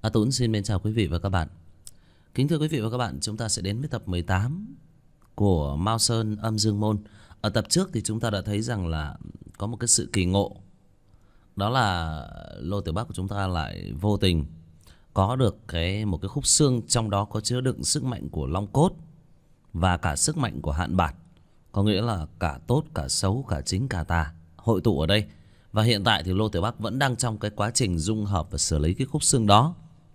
Tuấn xin mến chào quý vị và các bạn. Kính thưa quý vị và các bạn, chúng ta sẽ đến với tập 18 của Mao Sơn Âm Dương Môn. Ở tập trước thì chúng ta đã thấy rằng là có một cái sự kỳ ngộ. Đó là Lô Tiểu Bắc của chúng ta lại vô tình có được một cái khúc xương, trong đó có chứa đựng sức mạnh của Long Cốt và cả sức mạnh của Hạn Bạt. Có nghĩa là cả tốt, cả xấu, cả chính, cả tà hội tụ ở đây. Và hiện tại thì Lô Tiểu Bắc vẫn đang trong cái quá trình dung hợp và xử lý cái khúc xương đó.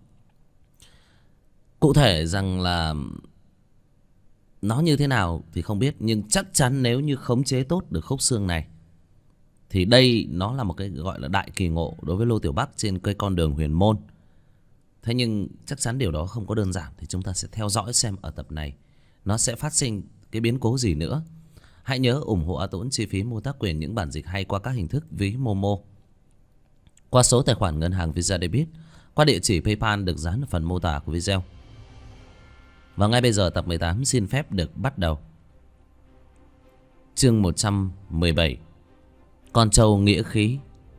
Cụ thể rằng là nó như thế nào thì không biết, nhưng chắc chắn nếu như khống chế tốt được khúc xương này thì đây nó là một cái gọi là đại kỳ ngộ đối với Lô Tiểu Bắc trên cái con đường huyền môn. Thế nhưng chắc chắn điều đó không có đơn giản, thì chúng ta sẽ theo dõi xem ở tập này nó sẽ phát sinh cái biến cố gì nữa. Hãy nhớ ủng hộ A Tuấn chi phí mua tác quyền những bản dịch hay qua các hình thức ví Momo, qua số tài khoản ngân hàng Visa Debit, qua địa chỉ PayPal được dán ở phần mô tả của video. Và ngay bây giờ tập 18 xin phép được bắt đầu. Chương 117, Con trâu nghĩa khí.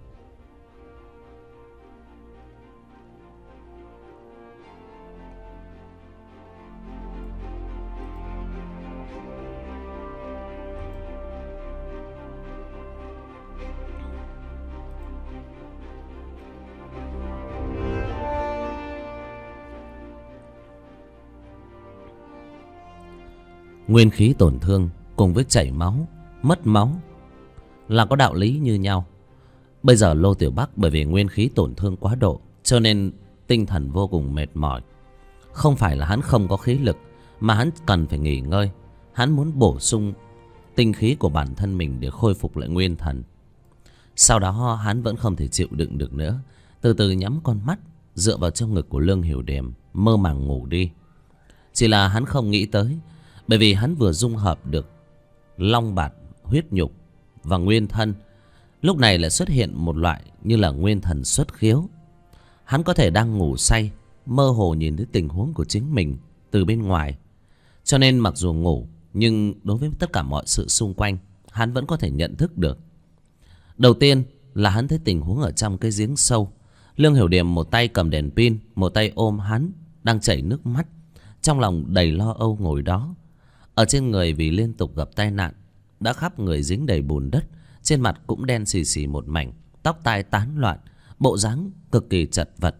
Nguyên khí tổn thương cùng với chảy máu, mất máu là có đạo lý như nhau. Bây giờ Lô Tiểu Bắc bởi vì nguyên khí tổn thương quá độ cho nên tinh thần vô cùng mệt mỏi. Không phải là hắn không có khí lực, mà hắn cần phải nghỉ ngơi. Hắn muốn bổ sung tinh khí của bản thân mình để khôi phục lại nguyên thần. Sau đó hắn vẫn không thể chịu đựng được nữa, từ từ nhắm con mắt, dựa vào trong ngực của Lương Hiểu Điềm, mơ màng ngủ đi. Chỉ là hắn không nghĩ tới, bởi vì hắn vừa dung hợp được long bạt, huyết nhục và nguyên thân, lúc này lại xuất hiện một loại như là nguyên thần xuất khiếu. Hắn có thể đang ngủ say, mơ hồ nhìn thấy tình huống của chính mình từ bên ngoài. Cho nên mặc dù ngủ, nhưng đối với tất cả mọi sự xung quanh, hắn vẫn có thể nhận thức được. Đầu tiên là hắn thấy tình huống ở trong cái giếng sâu. Lương Hiểu Điềm một tay cầm đèn pin, một tay ôm hắn, đang chảy nước mắt, trong lòng đầy lo âu ngồi đó. Ở trên người vì liên tục gặp tai nạn, đã khắp người dính đầy bùn đất, trên mặt cũng đen xì xì một mảnh, tóc tai tán loạn, bộ dáng cực kỳ chật vật.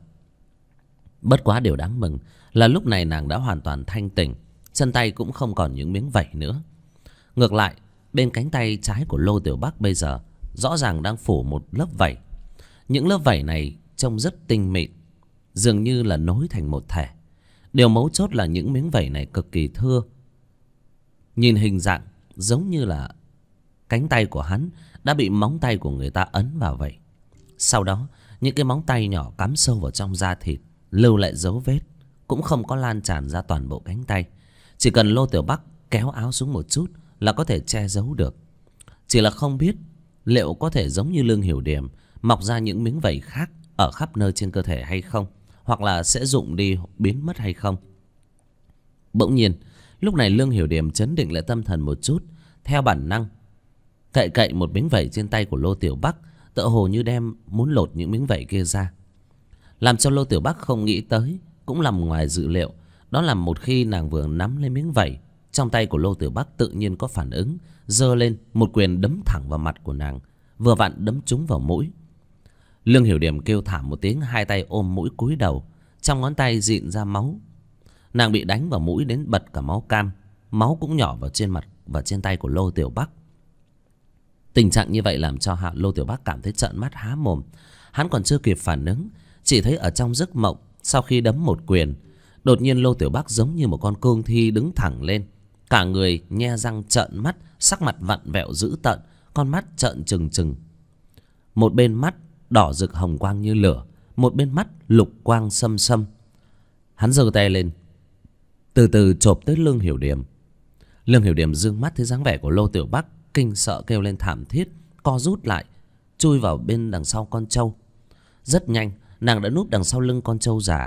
Bất quá điều đáng mừng là lúc này nàng đã hoàn toàn thanh tỉnh, chân tay cũng không còn những miếng vảy nữa. Ngược lại, bên cánh tay trái của Lô Tiểu Bắc bây giờ rõ ràng đang phủ một lớp vảy. Những lớp vảy này trông rất tinh mịn, dường như là nối thành một thể. Điều mấu chốt là những miếng vảy này cực kỳ thưa, nhìn hình dạng giống như là cánh tay của hắn đã bị móng tay của người ta ấn vào vậy. Sau đó những cái móng tay nhỏ cắm sâu vào trong da thịt, lưu lại dấu vết, cũng không có lan tràn ra toàn bộ cánh tay. Chỉ cần Lô Tiểu Bắc kéo áo xuống một chút là có thể che giấu được. Chỉ là không biết liệu có thể giống như Lương Hiểu Điềm mọc ra những miếng vảy khác ở khắp nơi trên cơ thể hay không, hoặc là sẽ rụng đi, biến mất hay không. Bỗng nhiên lúc này Lương Hiểu Điềm chấn định lại tâm thần một chút, theo bản năng cậy cậy một miếng vảy trên tay của Lô Tiểu Bắc, tựa hồ như đem muốn lột những miếng vảy kia ra. Làm cho Lô Tiểu Bắc không nghĩ tới, cũng nằm ngoài dự liệu, đó là một khi nàng vừa nắm lên miếng vảy, trong tay của Lô Tiểu Bắc tự nhiên có phản ứng, giơ lên một quyền đấm thẳng vào mặt của nàng, vừa vặn đấm trúng vào mũi. Lương Hiểu Điềm kêu thảm một tiếng, hai tay ôm mũi cúi đầu, trong ngón tay rịn ra máu. Nàng bị đánh vào mũi đến bật cả máu cam, máu cũng nhỏ vào trên mặt và trên tay của Lô Tiểu Bắc. Tình trạng như vậy làm cho Lô Tiểu Bắc cảm thấy trợn mắt há mồm. Hắn còn chưa kịp phản ứng, chỉ thấy ở trong giấc mộng, sau khi đấm một quyền, đột nhiên Lô Tiểu Bắc giống như một con cương thi đứng thẳng lên, cả người nhe răng trợn mắt, sắc mặt vặn vẹo dữ tợn, con mắt trợn trừng trừng. Một bên mắt đỏ rực hồng quang như lửa, một bên mắt lục quang xâm xâm. Hắn giơ tay lên, từ từ chộp tới Lương Hiểu Điềm. Lương Hiểu Điềm dương mắt thấy dáng vẻ của Lô Tiểu Bắc, kinh sợ kêu lên thảm thiết, co rút lại, chui vào bên đằng sau con trâu. Rất nhanh nàng đã núp đằng sau lưng con trâu già.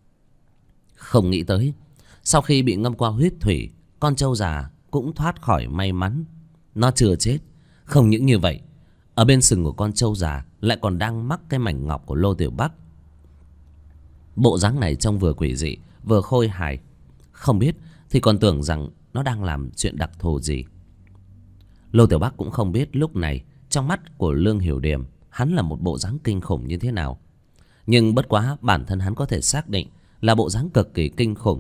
Không nghĩ tới, sau khi bị ngâm qua huyết thủy, con trâu già cũng thoát khỏi may mắn. Nó chưa chết. Không những như vậy, ở bên sừng của con trâu già lại còn đang mắc cái mảnh ngọc của Lô Tiểu Bắc. Bộ dáng này trông vừa quỷ dị vừa khôi hài. Không biết thì còn tưởng rằng nó đang làm chuyện đặc thù gì. Lô Tiểu Bắc cũng không biết lúc này trong mắt của Lương Hiểu Điềm hắn là một bộ dáng kinh khủng như thế nào. Nhưng bất quá bản thân hắn có thể xác định là bộ dáng cực kỳ kinh khủng.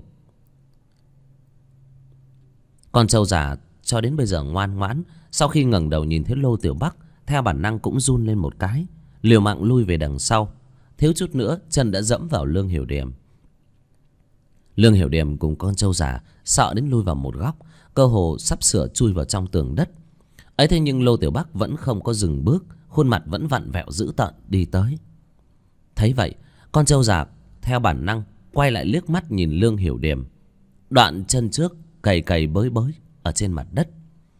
Con trâu già cho đến bây giờ ngoan ngoãn, sau khi ngẩng đầu nhìn thấy Lô Tiểu Bắc, theo bản năng cũng run lên một cái, liều mạng lui về đằng sau, thiếu chút nữa chân đã dẫm vào Lương Hiểu Điềm. Lương Hiểu Điềm cùng con trâu già sợ đến lui vào một góc, cơ hồ sắp sửa chui vào trong tường đất. Ấy thế nhưng Lô Tiểu Bắc vẫn không có dừng bước, khuôn mặt vẫn vặn vẹo dữ tợn đi tới. Thấy vậy, con trâu già theo bản năng quay lại liếc mắt nhìn Lương Hiểu Điềm, đoạn chân trước cày cày bới bới ở trên mặt đất.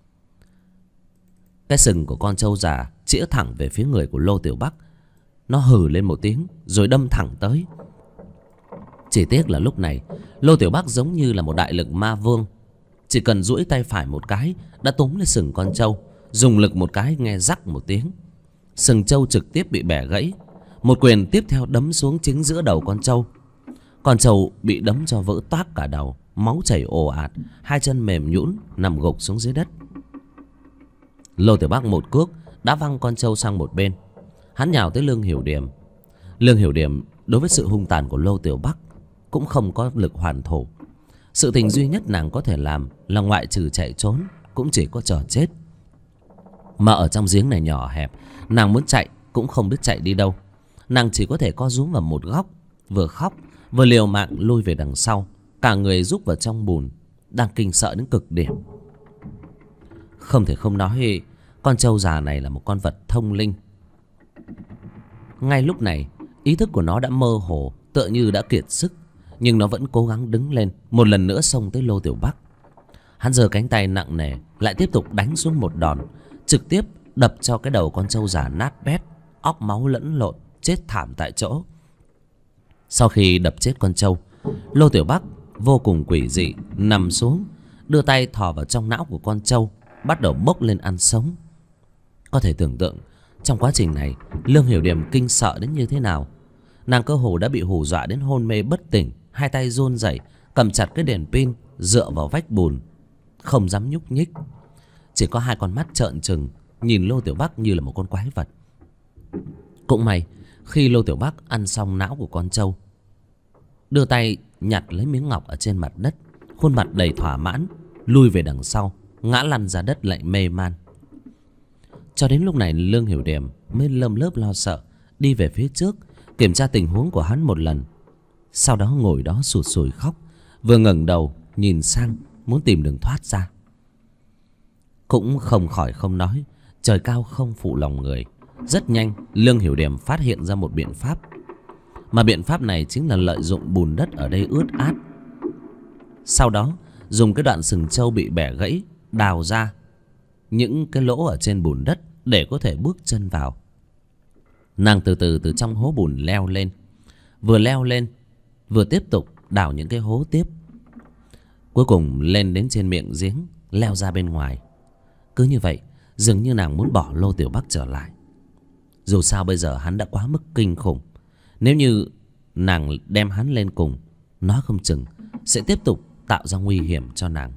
Cái sừng của con trâu già chĩa thẳng về phía người của Lô Tiểu Bắc. Nó hừ lên một tiếng rồi đâm thẳng tới. Chỉ tiếc là lúc này Lô Tiểu Bắc giống như là một đại lực ma vương, chỉ cần duỗi tay phải một cái đã túm lên sừng con trâu, dùng lực một cái nghe rắc một tiếng, sừng trâu trực tiếp bị bẻ gãy. Một quyền tiếp theo đấm xuống chính giữa đầu con trâu. Con trâu bị đấm cho vỡ toác cả đầu, máu chảy ồ ạt, hai chân mềm nhũn nằm gục xuống dưới đất. Lô Tiểu Bắc một cước đã văng con trâu sang một bên. Hắn nhào tới Lương Hiểu Điềm. Lương Hiểu Điềm đối với sự hung tàn của Lô Tiểu Bắc cũng không có lực hoàn thủ. Sự tình duy nhất nàng có thể làm là ngoại trừ chạy trốn cũng chỉ có chờ chết. Mà ở trong giếng này nhỏ hẹp, nàng muốn chạy cũng không biết chạy đi đâu. Nàng chỉ có thể co rúm vào một góc, vừa khóc vừa liều mạng lui về đằng sau, cả người rúc vào trong bùn, đang kinh sợ đến cực điểm. Không thể không nói con trâu già này là một con vật thông linh. Ngay lúc này ý thức của nó đã mơ hồ, tựa như đã kiệt sức, nhưng nó vẫn cố gắng đứng lên, một lần nữa xông tới Lô Tiểu Bắc. Hắn giơ cánh tay nặng nề lại tiếp tục đánh xuống một đòn, trực tiếp đập cho cái đầu con trâu già nát bét, óc máu lẫn lộn, chết thảm tại chỗ. Sau khi đập chết con trâu, Lô Tiểu Bắc vô cùng quỷ dị nằm xuống, đưa tay thò vào trong não của con trâu, bắt đầu bốc lên ăn sống. Có thể tưởng tượng trong quá trình này Lương Hiểu Điềm kinh sợ đến như thế nào. Nàng cơ hồ đã bị hù dọa đến hôn mê bất tỉnh, hai tay run rẩy cầm chặt cái đèn pin dựa vào vách bùn, không dám nhúc nhích, chỉ có hai con mắt trợn trừng nhìn Lô Tiểu Bắc như là một con quái vật. Cũng may khi Lô Tiểu Bắc ăn xong não của con trâu, đưa tay nhặt lấy miếng ngọc ở trên mặt đất, khuôn mặt đầy thỏa mãn, lui về đằng sau, ngã lăn ra đất lại mê man. Cho đến lúc này Lương Hiểu Điềm mới lơm lớp lo sợ đi về phía trước, kiểm tra tình huống của hắn một lần, sau đó ngồi đó sụt sùi khóc, vừa ngẩng đầu nhìn sang muốn tìm đường thoát ra. Cũng không khỏi không nói, trời cao không phụ lòng người. Rất nhanh Lương Hiểu Điềm phát hiện ra một biện pháp, mà biện pháp này chính là lợi dụng bùn đất ở đây ướt át, sau đó dùng cái đoạn sừng trâu bị bẻ gãy đào ra những cái lỗ ở trên bùn đất để có thể bước chân vào. Nàng từ từ từ trong hố bùn leo lên, vừa tiếp tục đào những cái hố tiếp, cuối cùng lên đến trên miệng giếng, leo ra bên ngoài. Cứ như vậy dường như nàng muốn bỏ Lô Tiểu Bắc trở lại. Dù sao bây giờ hắn đã quá mức kinh khủng, nếu như nàng đem hắn lên cùng, nói không chừng sẽ tiếp tục tạo ra nguy hiểm cho nàng.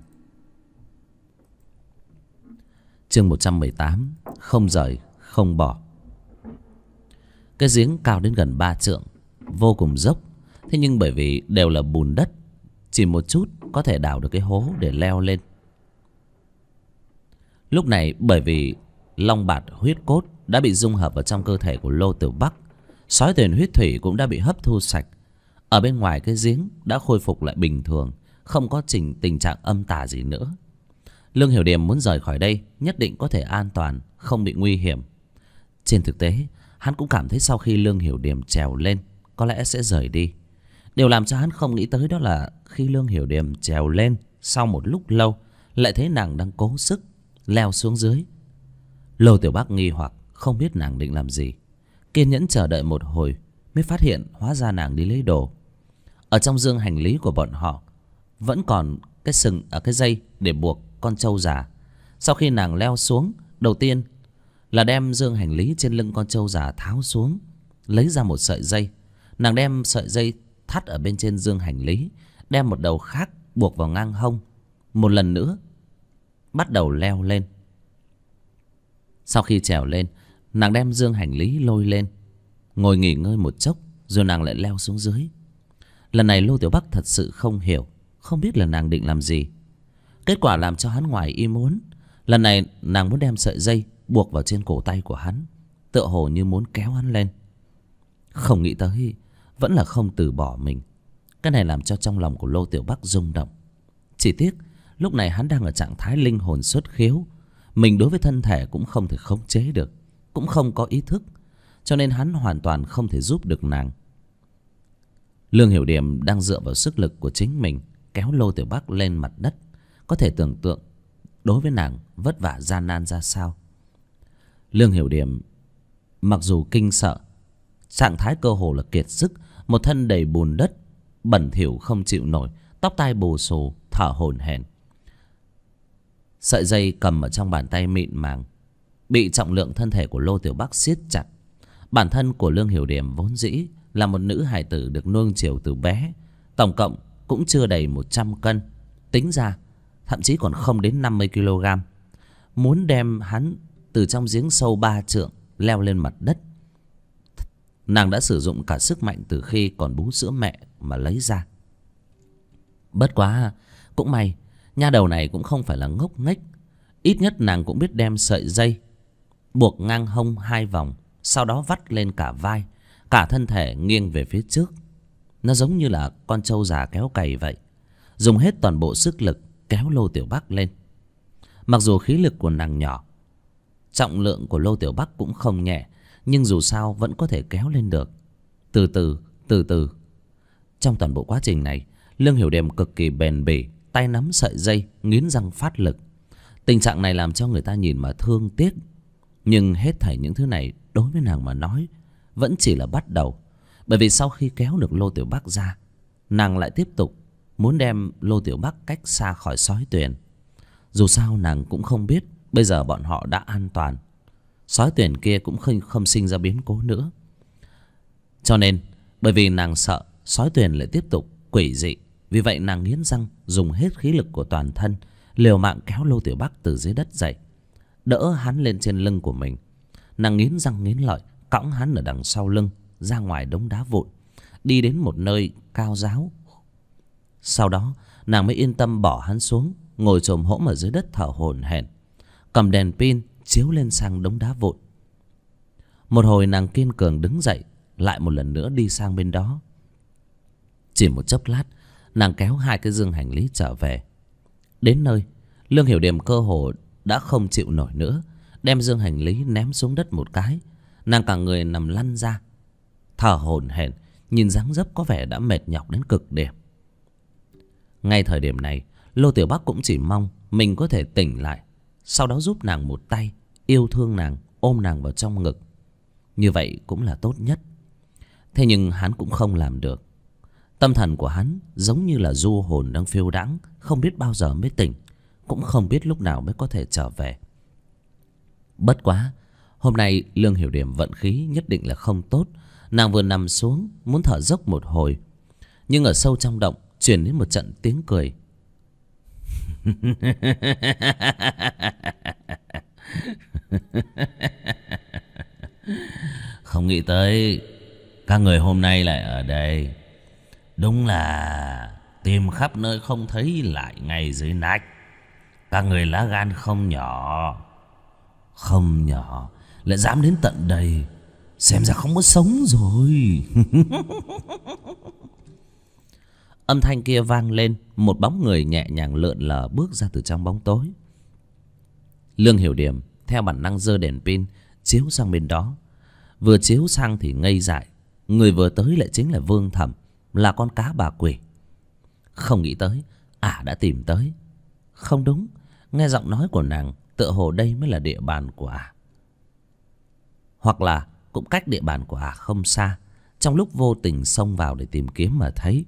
Chương 118, không rời không bỏ. Cái giếng cao đến gần 3 trượng, vô cùng dốc. Thế nhưng bởi vì đều là bùn đất, chỉ một chút có thể đào được cái hố để leo lên. Lúc này bởi vì long bạt huyết cốt đã bị dung hợp vào trong cơ thể của Lô Tiểu Bắc, sói tuyền huyết thủy cũng đã bị hấp thu sạch. Ở bên ngoài cái giếng đã khôi phục lại bình thường, không có tình trạng âm tà gì nữa. Lương Hiểu Điềm muốn rời khỏi đây nhất định có thể an toàn, không bị nguy hiểm. Trên thực tế hắn cũng cảm thấy sau khi Lương Hiểu Điềm trèo lên có lẽ sẽ rời đi. Điều làm cho hắn không nghĩ tới đó là khi Lương Hiểu Điềm trèo lên, sau một lúc lâu lại thấy nàng đang cố sức leo xuống dưới. Lô Tiểu Bắc nghi hoặc không biết nàng định làm gì, kiên nhẫn chờ đợi một hồi mới phát hiện hóa ra nàng đi lấy đồ. Ở trong dương hành lý của bọn họ vẫn còn cái sừng ở cái dây để buộc con trâu già. Sau khi nàng leo xuống, đầu tiên là đem dương hành lý trên lưng con trâu già tháo xuống, lấy ra một sợi dây. Nàng đem sợi dây thắt ở bên trên dương hành lý, đem một đầu khác buộc vào ngang hông. Một lần nữa bắt đầu leo lên. Sau khi trèo lên, nàng đem dương hành lý lôi lên, ngồi nghỉ ngơi một chốc, rồi nàng lại leo xuống dưới. Lần này Lô Tiểu Bắc thật sự không hiểu, không biết là nàng định làm gì. Kết quả làm cho hắn ngoài ý muốn. Lần này nàng muốn đem sợi dây buộc vào trên cổ tay của hắn, tựa hồ như muốn kéo hắn lên. Không nghĩ tới vẫn là không từ bỏ mình. Cái này làm cho trong lòng của Lô Tiểu Bắc rung động. Chỉ tiếc lúc này hắn đang ở trạng thái linh hồn xuất khiếu. Mình đối với thân thể cũng không thể khống chế được, cũng không có ý thức, cho nên hắn hoàn toàn không thể giúp được nàng. Lương Hiểu Điểm đang dựa vào sức lực của chính mình kéo Lô Tiểu Bắc lên mặt đất. Có thể tưởng tượng đối với nàng vất vả gian nan ra sao. Lương Hiểu Điểm mặc dù kinh sợ, trạng thái cơ hồ là kiệt sức, một thân đầy bùn đất, bẩn thỉu không chịu nổi, tóc tai bù xù, thở hổn hển. Sợi dây cầm ở trong bàn tay mịn màng bị trọng lượng thân thể của Lô Tiểu Bắc siết chặt. Bản thân của Lương Hiểu Điểm vốn dĩ là một nữ hài tử được nuông chiều từ bé, tổng cộng cũng chưa đầy 100 cân, tính ra thậm chí còn không đến 50 kg. Muốn đem hắn từ trong giếng sâu 3 trượng leo lên mặt đất, nàng đã sử dụng cả sức mạnh từ khi còn bú sữa mẹ mà lấy ra. Bất quá cũng may, nha đầu này cũng không phải là ngốc nghếch. Ít nhất nàng cũng biết đem sợi dây buộc ngang hông 2 vòng, sau đó vắt lên cả vai, cả thân thể nghiêng về phía trước. Nó giống như là con trâu già kéo cày vậy, dùng hết toàn bộ sức lực kéo Lô Tiểu Bắc lên. Mặc dù khí lực của nàng nhỏ, trọng lượng của Lô Tiểu Bắc cũng không nhẹ, nhưng dù sao vẫn có thể kéo lên được. Từ từ. Trong toàn bộ quá trình này, Lương Hiểu Điểm cực kỳ bền bỉ, tay nắm sợi dây, nghiến răng phát lực. Tình trạng này làm cho người ta nhìn mà thương tiếc. Nhưng hết thảy những thứ này đối với nàng mà nói vẫn chỉ là bắt đầu. Bởi vì sau khi kéo được Lô Tiểu Bắc ra, nàng lại tiếp tục muốn đem Lô Tiểu Bắc cách xa khỏi sói tuyền. Dù sao nàng cũng không biết bây giờ bọn họ đã an toàn, sói tuyền kia cũng không sinh ra biến cố nữa. Cho nên bởi vì nàng sợ sói tuyền lại tiếp tục quỷ dị, vì vậy nàng nghiến răng dùng hết khí lực của toàn thân, liều mạng kéo Lô Tiểu Bắc từ dưới đất dậy, đỡ hắn lên trên lưng của mình. Nàng nghiến răng nghiến lợi cõng hắn ở đằng sau lưng ra ngoài đống đá vụn, đi đến một nơi cao ráo. Sau đó nàng mới yên tâm bỏ hắn xuống, ngồi chồm hổm ở dưới đất thở hổn hển, cầm đèn pin chiếu lên sang đống đá vụn. Một hồi nàng kiên cường đứng dậy, lại một lần nữa đi sang bên đó. Chỉ một chốc lát, nàng kéo 2 cái dương hành lý trở về. Đến nơi, Lương Hiểu Điểm cơ hồ đã không chịu nổi nữa, đem dương hành lý ném xuống đất một cái. Nàng cả người nằm lăn ra, thở hổn hển, nhìn dáng dấp có vẻ đã mệt nhọc đến cực điểm. Ngay thời điểm này, Lô Tiểu Bắc cũng chỉ mong mình có thể tỉnh lại, sau đó giúp nàng một tay, yêu thương nàng, ôm nàng vào trong ngực. Như vậy cũng là tốt nhất. Thế nhưng hắn cũng không làm được. Tâm thần của hắn giống như là du hồn đang phiêu đãng, không biết bao giờ mới tỉnh, cũng không biết lúc nào mới có thể trở về. Bất quá hôm nay Lương Hiểu Điểm vận khí nhất định là không tốt. Nàng vừa nằm xuống muốn thở dốc một hồi, nhưng ở sâu trong động truyền đến một trận tiếng cười. Không nghĩ tới các người hôm nay lại ở đây. Đúng là tìm khắp nơi không thấy, lại ngay dưới nách. Các người lá gan không nhỏ, không nhỏ, lại dám đến tận đây, xem ra không có sống rồi. Âm thanh kia vang lên, một bóng người nhẹ nhàng lượn lờ bước ra từ trong bóng tối. Lương Hiểu Điểm theo bản năng giơ đèn pin chiếu sang bên đó. Vừa chiếu sang thì ngây dại, người vừa tới lại chính là Vương Thẩm, là con cá bà quỷ. Không nghĩ tới đã tìm tới. Không đúng, nghe giọng nói của nàng tựa hồ đây mới là địa bàn của hoặc là cũng cách địa bàn của không xa. Trong lúc vô tình xông vào để tìm kiếm mà thấy.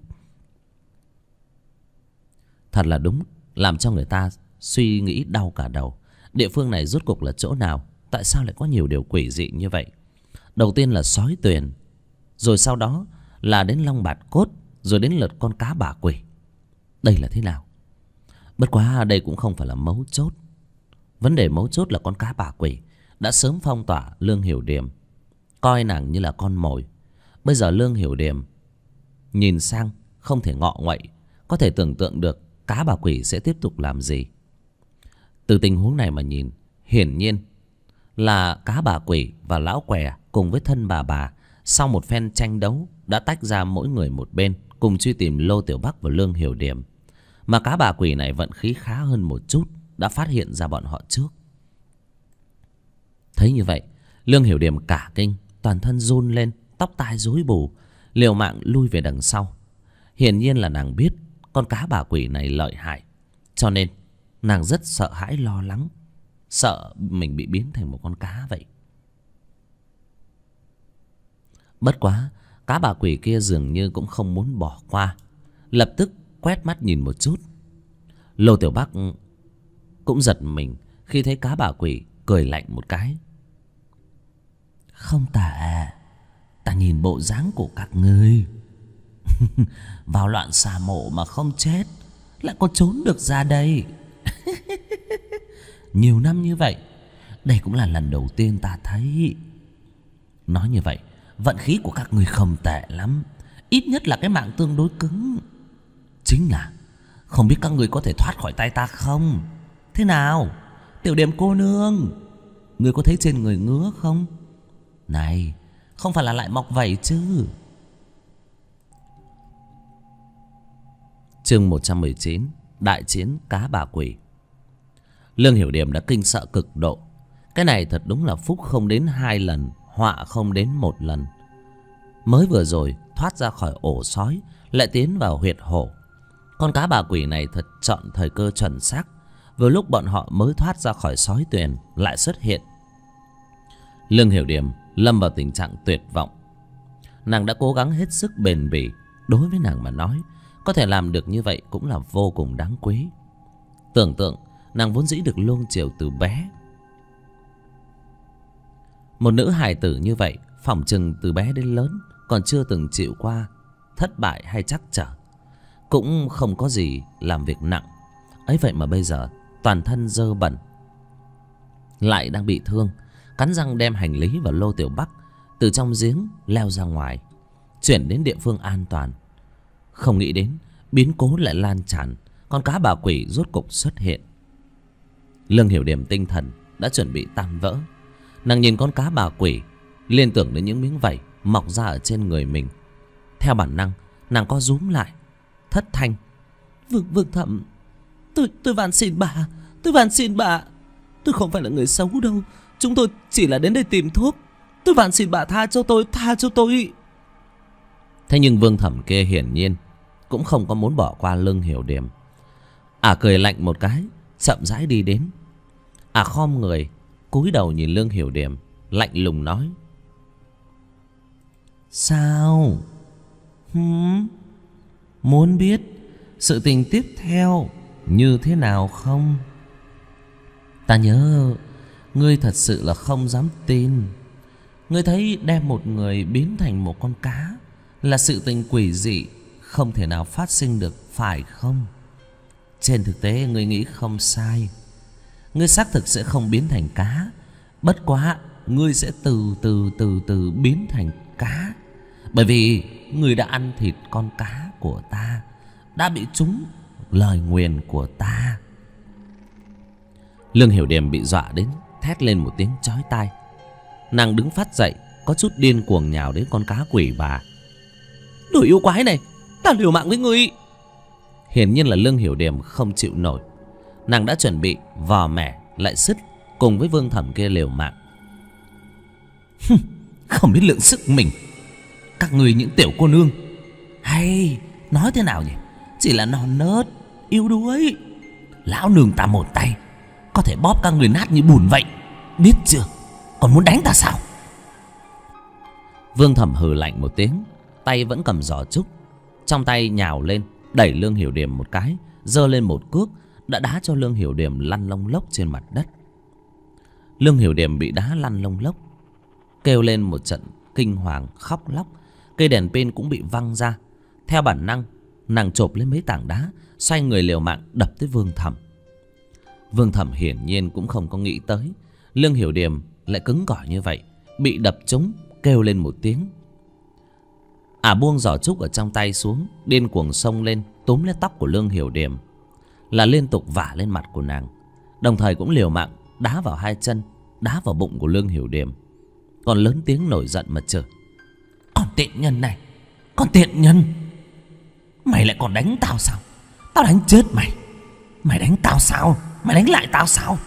Thật là đúng, làm cho người ta suy nghĩ đau cả đầu. Địa phương này rốt cuộc là chỗ nào? Tại sao lại có nhiều điều quỷ dị như vậy? Đầu tiên là sói tuyền, rồi sau đó là đến Long Bạt Cốt, rồi đến lượt con cá bà quỷ. Đây là thế nào? Bất quá đây cũng không phải là mấu chốt. Vấn đề mấu chốt là con cá bà quỷ đã sớm phong tỏa Lương Hiểu Điềm, coi nàng như là con mồi. Bây giờ Lương Hiểu Điềm nhìn sang không thể ngọ nguậy, có thể tưởng tượng được cá bà quỷ sẽ tiếp tục làm gì. Từ tình huống này mà nhìn, hiển nhiên là cá bà quỷ và lão què cùng với thân bà sau một phen tranh đấu đã tách ra mỗi người một bên, cùng truy tìm Lô Tiểu Bắc và Lương Hiểu Điềm. Mà cá bà quỷ này vận khí khá hơn một chút, đã phát hiện ra bọn họ trước. Thấy như vậy, Lương Hiểu Điềm cả kinh, toàn thân run lên, tóc tai rối bù, liều mạng lui về đằng sau. Hiển nhiên là nàng biết con cá bà quỷ này lợi hại, cho nên nàng rất sợ hãi lo lắng, sợ mình bị biến thành một con cá vậy. Bất quá cá bà quỷ kia dường như cũng không muốn bỏ qua, lập tức quét mắt nhìn một chút. Lô Tiểu Bắc cũng giật mình khi thấy cá bà quỷ cười lạnh một cái. Không tệ, ta nhìn bộ dáng của các ngươi vào loạn xà mộ mà không chết, lại có trốn được ra đây. Nhiều năm như vậy, đây cũng là lần đầu tiên ta thấy. Nói như vậy, vận khí của các ngươi không tệ lắm, ít nhất là cái mạng tương đối cứng. Chính là không biết các ngươi có thể thoát khỏi tay ta không? Thế nào, Tiểu Điềm cô nương, ngươi có thấy trên người ngứa không? Này, không phải là lại mọc vảy chứ? Chương 119, đại chiến cá bà quỷ. Lương Hiểu Điềm đã kinh sợ cực độ. Cái này thật đúng là phúc không đến 2 lần, họa không đến 1 lần. Mới vừa rồi thoát ra khỏi ổ sói, lại tiến vào huyệt hổ. Con cá bà quỷ này thật chọn thời cơ chuẩn xác. Vừa lúc bọn họ mới thoát ra khỏi sói tuyền lại xuất hiện. Lương Hiểu Điềm lâm vào tình trạng tuyệt vọng. Nàng đã cố gắng hết sức bền bỉ. Đối với nàng mà nói, có thể làm được như vậy cũng là vô cùng đáng quý. Tưởng tượng nàng vốn dĩ được luông chiều từ bé. Một nữ hài tử như vậy, phỏng chừng từ bé đến lớn còn chưa từng chịu qua thất bại hay trắc trở, cũng không có gì làm việc nặng. Ấy vậy mà bây giờ toàn thân dơ bẩn, lại đang bị thương, cắn răng đem hành lý và Lô Tiểu Bắc từ trong giếng leo ra ngoài, chuyển đến địa phương an toàn. Không nghĩ đến biến cố lại lan tràn, con cá bà quỷ rốt cục xuất hiện. Lương Hiểu Điềm tinh thần đã chuẩn bị tan vỡ. Nàng nhìn con cá bà quỷ, liên tưởng đến những miếng vảy mọc ra ở trên người mình. Theo bản năng, nàng co rúm lại, thất thanh: Vương Thẩm, tôi van xin bà, tôi van xin bà, tôi không phải là người xấu đâu, chúng tôi chỉ là đến đây tìm thuốc, tôi van xin bà tha cho tôi, tha cho tôi. Thế nhưng Vương Thẩm kia hiển nhiên cũng không có muốn bỏ qua Lương Hiểu Điềm. Cười lạnh một cái, chậm rãi đi đến. Khom người, cúi đầu nhìn Lương Hiểu Điềm, lạnh lùng nói: Sao? Muốn biết sự tình tiếp theo như thế nào không? Ta nhớ ngươi thật sự là không dám tin. Ngươi thấy đem một người biến thành một con cá là sự tình quỷ dị, không thể nào phát sinh được, phải không? Trên thực tế ngươi nghĩ không sai. Ngươi xác thực sẽ không biến thành cá, bất quá ngươi sẽ từ từ biến thành cá. Bởi vì ngươi đã ăn thịt con cá của ta, đã bị trúng lời nguyền của ta. Lương Hiểu Điềm bị dọa đến thét lên một tiếng chói tai. Nàng đứng phát dậy, có chút điên cuồng nhào đến con cá quỷ bà. Đồ yêu quái này, ta liều mạng với ngươi. Hiển nhiên là Lương Hiểu Điềm không chịu nổi. Nàng đã chuẩn bị vò mẻ lại sứt, cùng với Vương Thẩm kia liều mạng. Không biết lượng sức mình, các người những tiểu cô nương, hay nói thế nào nhỉ, chỉ là non nớt yếu đuối. Lão nương ta một tay có thể bóp các người nát như bùn vậy, biết chưa? Còn muốn đánh ta sao? Vương Thẩm hừ lạnh một tiếng, tay vẫn cầm giỏ trúc, trong tay nhào lên đẩy Lương Hiểu Điềm một cái, giơ lên một cước đã đá cho Lương Hiểu Điềm lăn lông lốc trên mặt đất. Lương Hiểu Điềm bị đá lăn lông lốc, kêu lên một trận kinh hoàng, khóc lóc. Cây đèn pin cũng bị văng ra, Theo bản năng, nàng chộp lên mấy tảng đá, xoay người liều mạng đập tới Vương Thẩm. Vương Thẩm hiển nhiên cũng không có nghĩ tới Lương Hiểu Điềm lại cứng cỏi như vậy, bị đập trúng, kêu lên một tiếng. Buông giỏ trúc ở trong tay xuống, điên cuồng xông lên, túm lấy tóc của Lương Hiểu Điềm, là liên tục vả lên mặt của nàng, đồng thời cũng liều mạng đá vào hai chân, đá vào bụng của Lương Hiểu Điềm, còn lớn tiếng nổi giận mà chửi: "Con tiện nhân này, con tiện nhân, mày lại còn đánh tao sao? Tao đánh chết mày. Mày đánh tao sao? Mày đánh lại tao sao?"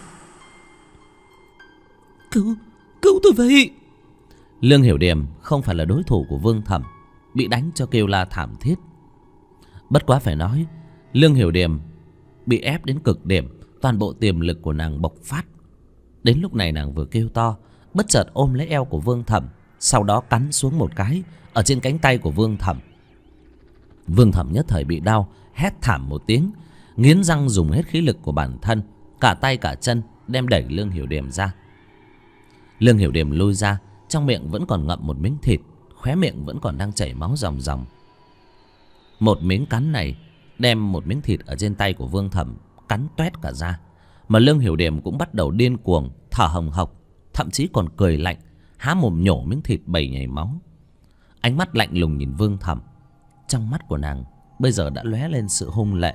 Cứu tôi với. Lương Hiểu Điềm không phải là đối thủ của Vương Thẩm, bị đánh cho kêu la thảm thiết. Bất quá phải nói, Lương Hiểu Điềm bị ép đến cực điểm, toàn bộ tiềm lực của nàng bộc phát. Đến lúc này nàng vừa kêu to, bất chợt ôm lấy eo của Vương Thẩm, sau đó cắn xuống một cái ở trên cánh tay của Vương Thẩm. Vương Thẩm nhất thời bị đau, hét thảm một tiếng, nghiến răng dùng hết khí lực của bản thân, cả tay cả chân đem đẩy Lương Hiểu Điềm ra. Lương Hiểu Điềm lui ra, trong miệng vẫn còn ngậm một miếng thịt, khóe miệng vẫn còn đang chảy máu ròng ròng. Một miếng cắn này đem một miếng thịt ở trên tay của Vương Thẩm cắn toét cả ra, mà Lương Hiểu Điềm cũng bắt đầu điên cuồng, thở hồng hộc, thậm chí còn cười lạnh, há mồm nhổ miếng thịt bầy nhảy máu. Ánh mắt lạnh lùng nhìn Vương Thẩm, trong mắt của nàng bây giờ đã lóe lên sự hung lệ.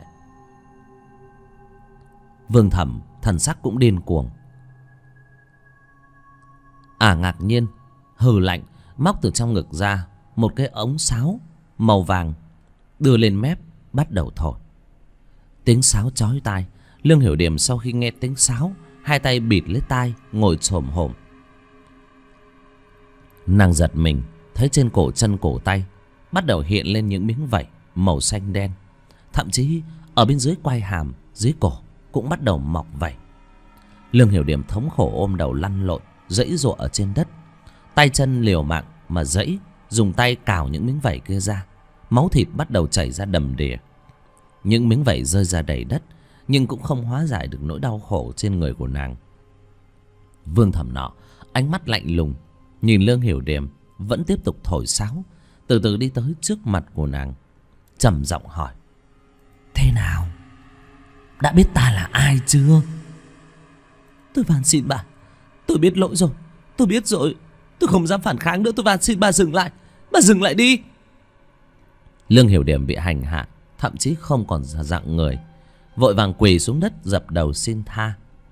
Vương Thẩm thần sắc cũng điên cuồng. Ngạc nhiên hừ lạnh, móc từ trong ngực ra một cái ống sáo màu vàng, đưa lên mép bắt đầu thổi. Tiếng sáo chói tai. Lương Hiểu Điềm sau khi nghe tiếng sáo, hai tay bịt lấy tai, ngồi xổm hổm. Nàng giật mình, thấy trên cổ chân cổ tay bắt đầu hiện lên những miếng vảy màu xanh đen, thậm chí ở bên dưới quai hàm, dưới cổ cũng bắt đầu mọc vảy. Lương Hiểu Điềm thống khổ ôm đầu lăn lộn, giãy giụa ở trên đất, tay chân liều mạng mà giãy, dùng tay cào những miếng vảy kia ra. Máu thịt bắt đầu chảy ra đầm đìa. Những miếng vảy rơi ra đầy đất, nhưng cũng không hóa giải được nỗi đau khổ trên người của nàng. Vương Thẩm nọ ánh mắt lạnh lùng nhìn Lương Hiểu Điềm vẫn tiếp tục thổi sáo, từ từ đi tới trước mặt của nàng, trầm giọng hỏi: "Thế nào? Đã biết ta là ai chưa?" "Tôi van xin bà, tôi biết lỗi rồi, tôi biết rồi, tôi không dám phản kháng nữa, tôi van xin bà dừng lại, bà dừng lại đi." Lương Hiểu Điềm bị hành hạ, thậm chí không còn dạng người, vội vàng quỳ xuống đất dập đầu xin tha.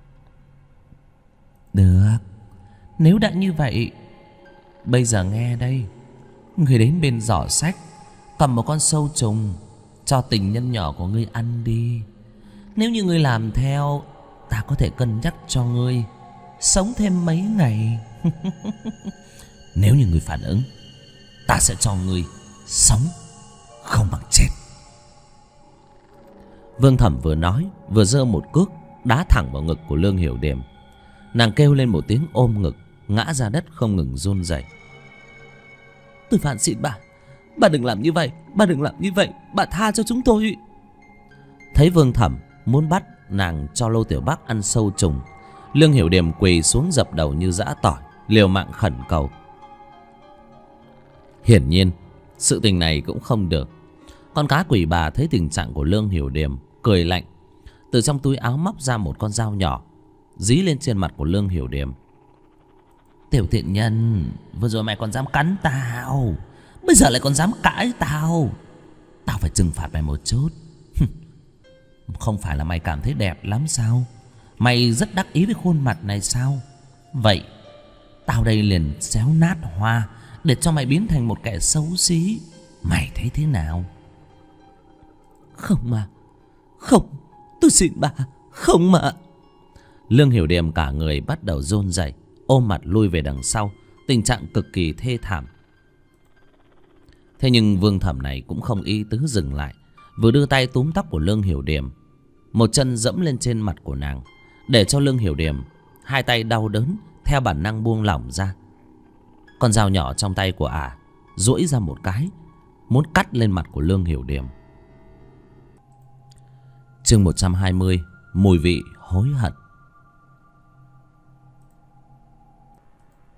"Được, nếu đã như vậy, bây giờ nghe đây, người đến bên giỏ sách cầm một con sâu trùng cho tình nhân nhỏ của ngươi ăn đi. Nếu như ngươi làm theo, ta có thể cân nhắc cho ngươi sống thêm mấy ngày. Nếu như ngươi phản ứng, ta sẽ cho ngươi sống không bằng chết." Vương Thẩm vừa nói vừa giơ một cước đá thẳng vào ngực của Lương Hiểu Điềm. Nàng kêu lên một tiếng ôm ngực, ngã ra đất không ngừng run rẩy. "Tôi van xin bà đừng làm như vậy, bà đừng làm như vậy, bà tha cho chúng tôi." Thấy Vương Thẩm muốn bắt nàng cho Lô Tiểu Bắc ăn sâu trùng, Lương Hiểu Điềm quỳ xuống dập đầu như giã tỏi, liều mạng khẩn cầu. Hiển nhiên sự tình này cũng không được. Con cá quỷ bà thấy tình trạng của Lương Hiểu Điềm, cười lạnh, từ trong túi áo móc ra một con dao nhỏ, dí lên trên mặt của Lương Hiểu Điềm. "Tiểu thiện nhân, vừa rồi mày còn dám cắn tao, bây giờ lại còn dám cãi tao. Tao phải trừng phạt mày một chút. Không phải là mày cảm thấy đẹp lắm sao? Mày rất đắc ý với khuôn mặt này sao? Vậy tao đây liền xéo nát hoa để cho mày biến thành một kẻ xấu xí. Mày thấy thế nào?" "Không mà, không, tôi xin bà, không mà." Lương Hiểu Điềm cả người bắt đầu run rẩy, ôm mặt lui về đằng sau, tình trạng cực kỳ thê thảm. Thế nhưng Vương Thẩm này cũng không ý tứ dừng lại, vừa đưa tay túm tóc của Lương Hiểu Điềm, một chân dẫm lên trên mặt của nàng, để cho Lương Hiểu Điềm hai tay đau đớn theo bản năng buông lỏng ra. Con dao nhỏ trong tay của duỗi ra một cái, muốn cắt lên mặt của Lương Hiểu Điềm. Chương 120: Mùi vị hối hận.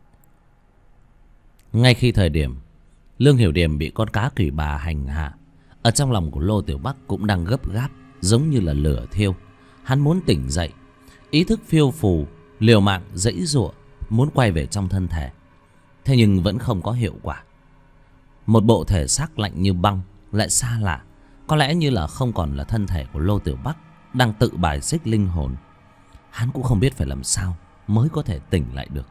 Ngay khi thời điểm Lương Hiểu Điềm bị con cá quỷ bà hành hạ, Ở trong lòng của Lô Tiểu Bắc cũng đang gấp gáp, giống như là lửa thiêu. Hắn muốn tỉnh dậy, ý thức phiêu phù, liều mạng giãy giụa, muốn quay về trong thân thể. Thế nhưng vẫn không có hiệu quả. Một bộ thể xác lạnh như băng, lại xa lạ, có lẽ như là không còn là thân thể của Lô Tiểu Bắc, đang tự bài xích linh hồn. Hắn cũng không biết phải làm sao mới có thể tỉnh lại được.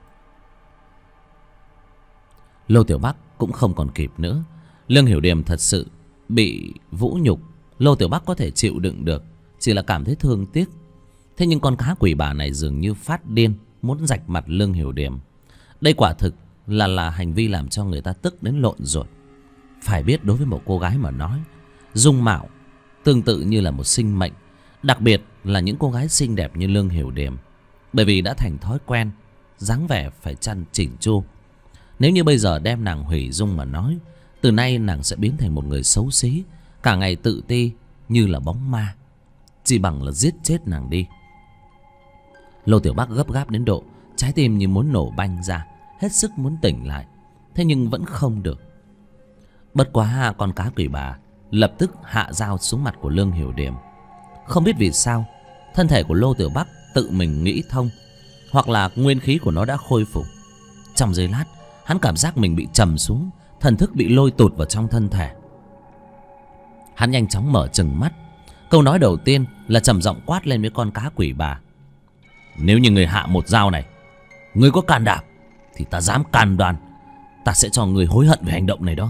Lô Tiểu Bắc cũng không còn kịp nữa. Lương Hiểu Điềm thật sự bị vũ nhục, Lô Tiểu Bắc có thể chịu đựng được, chỉ là cảm thấy thương tiếc. Thế nhưng con cá quỷ bà này dường như phát điên, muốn rạch mặt Lương Hiểu Điềm. Đây quả thực là hành vi làm cho người ta tức đến lộn ruột. Phải biết đối với một cô gái mà nói, dung mạo tương tự như là một sinh mệnh, đặc biệt là những cô gái xinh đẹp như Lương Hiểu Điềm, bởi vì đã thành thói quen dáng vẻ phải chăn chỉnh chu. Nếu như bây giờ đem nàng hủy dung mà nói, từ nay nàng sẽ biến thành một người xấu xí, cả ngày tự ti như là bóng ma. Chỉ bằng là giết chết nàng đi. Lô Tiểu Bắc gấp gáp đến độ trái tim như muốn nổ banh ra, hết sức muốn tỉnh lại, thế nhưng vẫn không được. Bất quá con cá quỷ bà lập tức hạ dao xuống mặt của Lương Hiểu Điềm. Không biết vì sao thân thể của Lô Tiểu Bắc tự mình nghĩ thông, hoặc là nguyên khí của nó đã khôi phục. Trong giây lát, hắn cảm giác mình bị trầm xuống, thần thức bị lôi tụt vào trong thân thể. Hắn nhanh chóng mở trừng mắt. Câu nói đầu tiên là trầm giọng quát lên với con cá quỷ bà: nếu như người hạ một dao này, người có can đảm thì ta dám cam đoan ta sẽ cho người hối hận về hành động này đó.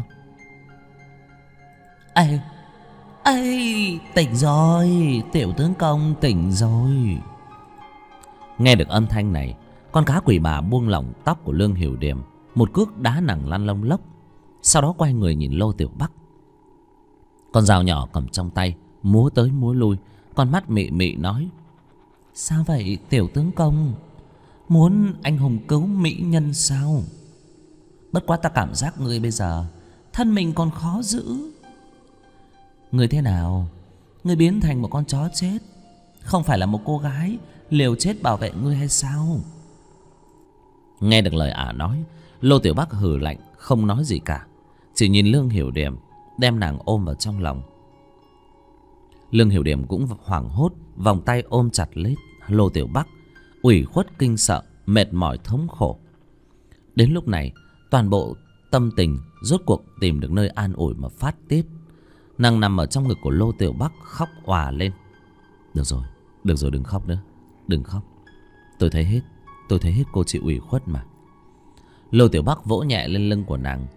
Ây, tỉnh rồi, tiểu tướng công tỉnh rồi. Nghe được âm thanh này, con cá quỷ bà buông lỏng tóc của Lương Hiểu Điềm, một cước đá nàng lăn lông lốc. Sau đó quay người nhìn Lô Tiểu Bắc. Con dao nhỏ cầm trong tay múa tới múa lui, con mắt mị mị nói: sao vậy tiểu tướng công? Muốn anh hùng cứu mỹ nhân sao? Bất quá ta cảm giác ngươi bây giờ thân mình còn khó giữ. Ngươi thế nào? Ngươi biến thành một con chó chết, không phải là một cô gái liều chết bảo vệ ngươi hay sao? Nghe được lời ả nói, Lô Tiểu Bắc hừ lạnh, không nói gì cả, chỉ nhìn Lương Hiểu Điềm, đem nàng ôm vào trong lòng. Lương Hiểu Điềm cũng hoảng hốt, vòng tay ôm chặt lấy Lô Tiểu Bắc, ủy khuất kinh sợ, mệt mỏi thống khổ. Đến lúc này, toàn bộ tâm tình rốt cuộc tìm được nơi an ủi mà phát tiết. Nàng nằm ở trong ngực của Lô Tiểu Bắc khóc òa lên. Được rồi, đừng khóc nữa, đừng khóc. Tôi thấy hết cô chịu ủy khuất mà. Lô Tiểu Bắc vỗ nhẹ lên lưng của nàng.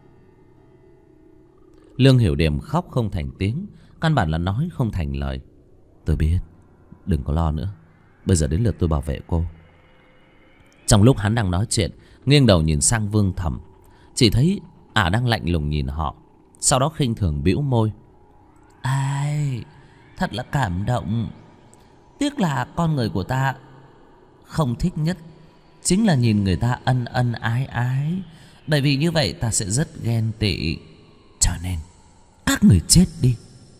Lương Hiểu Điềm khóc không thành tiếng, căn bản là nói không thành lời. Tôi biết, đừng có lo nữa, bây giờ đến lượt tôi bảo vệ cô. Trong lúc hắn đang nói chuyện, nghiêng đầu nhìn sang Vương Thẩm, chỉ thấy ả đang lạnh lùng nhìn họ, sau đó khinh thường bĩu môi. Ai, thật là cảm động. Tiếc là con người của ta không thích nhất chính là nhìn người ta ân ân ái ái, bởi vì như vậy ta sẽ rất ghen tị. Cho nên các người chết đi.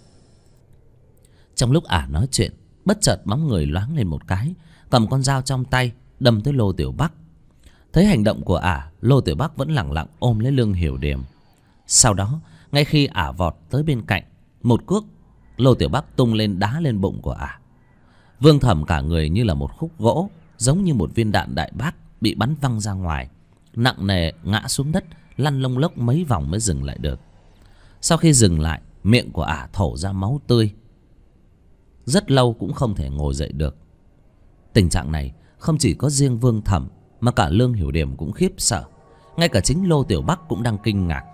Trong lúc ả nói chuyện, bất chợt bóng người loáng lên một cái, cầm con dao trong tay đâm tới Lô Tiểu Bắc. Thấy hành động của ả, Lô Tiểu Bắc vẫn lẳng lặng ôm lấy Lương Hiểu Điềm. Sau đó, ngay khi ả vọt tới bên cạnh, một cước Lô Tiểu Bắc tung lên đá lên bụng của ả. Vương Thẩm cả người như là một khúc gỗ, giống như một viên đạn đại bác bị bắn văng ra ngoài, nặng nề ngã xuống đất, lăn lông lốc mấy vòng mới dừng lại được. Sau khi dừng lại, miệng của ả thổ ra máu tươi, rất lâu cũng không thể ngồi dậy được. Tình trạng này không chỉ có riêng Vương Thẩm mà cả Lương Hiểu Điềm cũng khiếp sợ, ngay cả chính Lô Tiểu Bắc cũng đang kinh ngạc.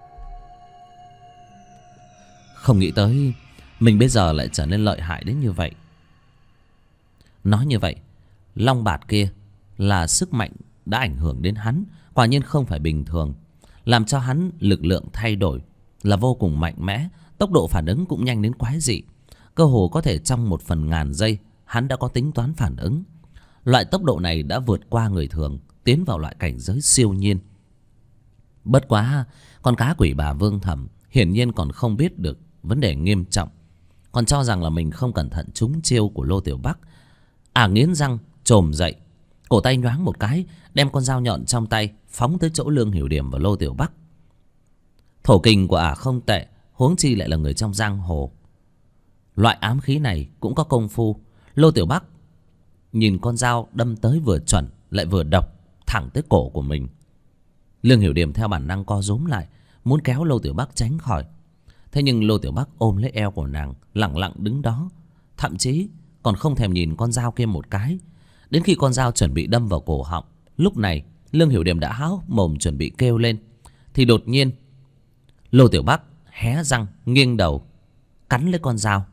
Không nghĩ tới mình bây giờ lại trở nên lợi hại đến như vậy. Nói như vậy, long bạt kia là sức mạnh đã ảnh hưởng đến hắn, quả nhiên không phải bình thường, làm cho hắn lực lượng thay đổi là vô cùng mạnh mẽ, tốc độ phản ứng cũng nhanh đến quái dị. Cơ hồ có thể trong 1/1000 giây hắn đã có tính toán phản ứng. Loại tốc độ này đã vượt qua người thường, tiến vào loại cảnh giới siêu nhiên. Bất quá con cá quỷ bà Vương Thẩm hiển nhiên còn không biết được vấn đề nghiêm trọng, còn cho rằng là mình không cẩn thận trúng chiêu của Lô Tiểu Bắc. Nghiến răng chồm dậy, cổ tay nhoáng một cái, đem con dao nhọn trong tay phóng tới chỗ Lương Hiểu Điềm và Lô Tiểu Bắc. Thổ kình của không tệ, huống chi lại là người trong giang hồ. Loại ám khí này cũng có công phu. Lô Tiểu Bắc nhìn con dao đâm tới vừa chuẩn lại vừa độc, thẳng tới cổ của mình. Lương Hiểu Điềm theo bản năng co rúm lại, muốn kéo Lô Tiểu Bắc tránh khỏi. Thế nhưng Lô Tiểu Bắc ôm lấy eo của nàng, lẳng lặng đứng đó, thậm chí còn không thèm nhìn con dao kia một cái. Đến khi con dao chuẩn bị đâm vào cổ họng, lúc này Lương Hiểu Điềm đã há hốc mồm chuẩn bị kêu lên, thì đột nhiên Lô Tiểu Bắc hé răng nghiêng đầu cắn lấy con dao.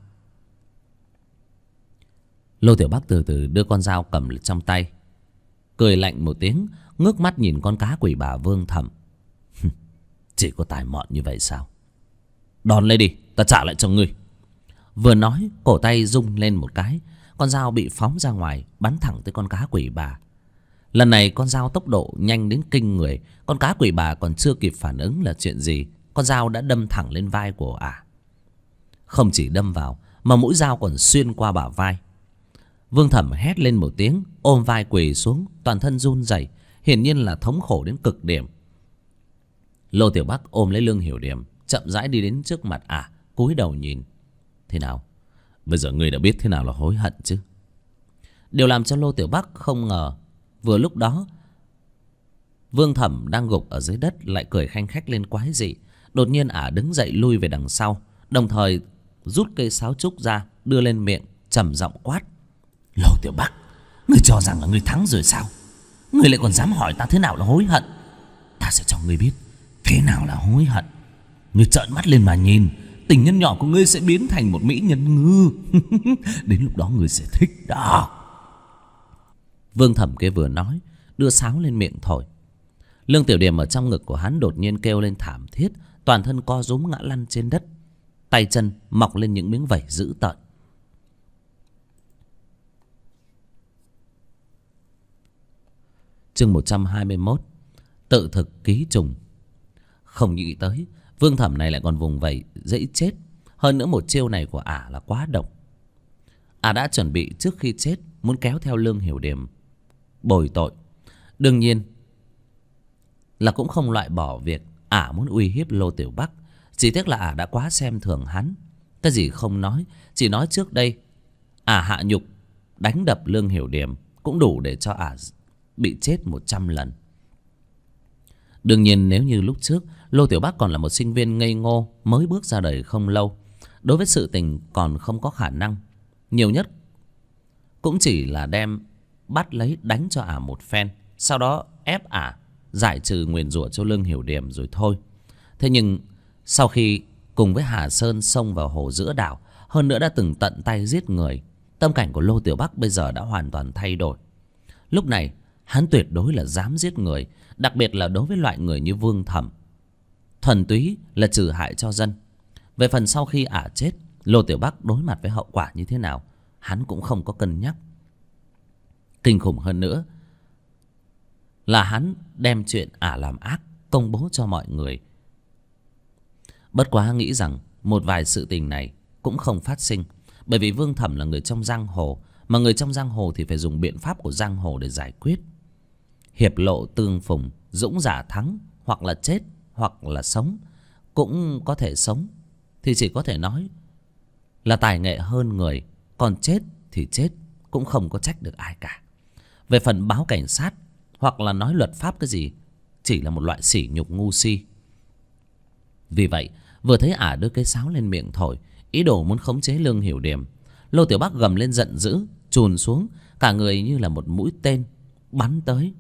Lô Tiểu Bắc từ từ đưa con dao cầm trong tay, cười lạnh một tiếng, ngước mắt nhìn con cá quỷ bà Vương Thẩm. Chỉ có tài mọn như vậy sao? Đòn lấy đi, ta trả lại cho ngươi. Vừa nói, cổ tay rung lên một cái, con dao bị phóng ra ngoài, bắn thẳng tới con cá quỷ bà. Lần này con dao tốc độ nhanh đến kinh người. Con cá quỷ bà còn chưa kịp phản ứng là chuyện gì, con dao đã đâm thẳng lên vai của ả. Không chỉ đâm vào, mà mũi dao còn xuyên qua bả vai. Vương Thẩm hét lên một tiếng, ôm vai quỳ xuống, toàn thân run rẩy, hiển nhiên là thống khổ đến cực điểm. Lô Tiểu Bắc ôm lấy Lương Hiểu Điềm, chậm rãi đi đến trước mặt ả, cúi đầu nhìn. Thế nào? Bây giờ ngươi đã biết thế nào là hối hận chứ? Điều làm cho Lô Tiểu Bắc không ngờ, vừa lúc đó Vương Thẩm đang gục ở dưới đất lại cười khanh khách lên quái dị. Đột nhiên ả đứng dậy lui về đằng sau, đồng thời rút cây sáo trúc ra, đưa lên miệng, trầm giọng quát. Lô Tiểu Bắc, ngươi cho rằng là ngươi thắng rồi sao? Ngươi lại còn dám hỏi ta thế nào là hối hận? Ta sẽ cho ngươi biết thế nào là hối hận. Ngươi trợn mắt lên mà nhìn, tình nhân nhỏ của ngươi sẽ biến thành một mỹ nhân ngư. Đến lúc đó ngươi sẽ thích đó. Vương Thẩm kia vừa nói, đưa sáo lên miệng thổi. Lương Tiểu Điềm ở trong ngực của hắn đột nhiên kêu lên thảm thiết, toàn thân co rúm ngã lăn trên đất, tay chân mọc lên những miếng vảy dữ tợn. Chương 121. Tự thực ký trùng. Không nghĩ tới Vương Thẩm này lại còn vùng vẫy dãy chết. Hơn nữa một chiêu này của ả là quá độc. Ả đã chuẩn bị trước khi chết muốn kéo theo Lương Hiểu Điềm bồi tội. Đương nhiên là cũng không loại bỏ việc ả muốn uy hiếp Lô Tiểu Bắc. Chỉ tiếc là ả đã quá xem thường hắn. Cái gì không nói, chỉ nói trước đây ả hạ nhục đánh đập Lương Hiểu Điềm cũng đủ để cho ả bị chết 100 lần. Đương nhiên nếu như lúc trước Lô Tiểu Bắc còn là một sinh viên ngây ngô mới bước ra đời không lâu, đối với sự tình còn không có khả năng, nhiều nhất cũng chỉ là đem bắt lấy đánh cho ả một phen, sau đó ép ả giải trừ nguyền rủa cho Lương Hiểu Điềm rồi thôi. Thế nhưng sau khi cùng với Hà Sơn xông vào hồ giữa đảo, hơn nữa đã từng tận tay giết người, tâm cảnh của Lô Tiểu Bắc bây giờ đã hoàn toàn thay đổi. Lúc này hắn tuyệt đối là dám giết người, đặc biệt là đối với loại người như Vương Thẩm, thuần túy là trừ hại cho dân. Về phần sau khi ả chết, Lô Tiểu Bắc đối mặt với hậu quả như thế nào, hắn cũng không có cân nhắc. Kinh khủng hơn nữa là hắn đem chuyện ả làm ác công bố cho mọi người. Bất quá nghĩ rằng một vài sự tình này cũng không phát sinh, bởi vì Vương Thẩm là người trong giang hồ, mà người trong giang hồ thì phải dùng biện pháp của giang hồ để giải quyết. Hiệp lộ tương phùng, dũng giả thắng, hoặc là chết hoặc là sống. Cũng có thể sống thì chỉ có thể nói là tài nghệ hơn người, còn chết thì chết, cũng không có trách được ai cả. Về phần báo cảnh sát hoặc là nói luật pháp cái gì, chỉ là một loại sỉ nhục ngu si. Vì vậy vừa thấy ả đưa cây sáo lên miệng thổi, ý đồ muốn khống chế Lương Hiểu Điềm, Lô Tiểu Bắc gầm lên giận dữ, chùn xuống, cả người như là một mũi tên bắn tới.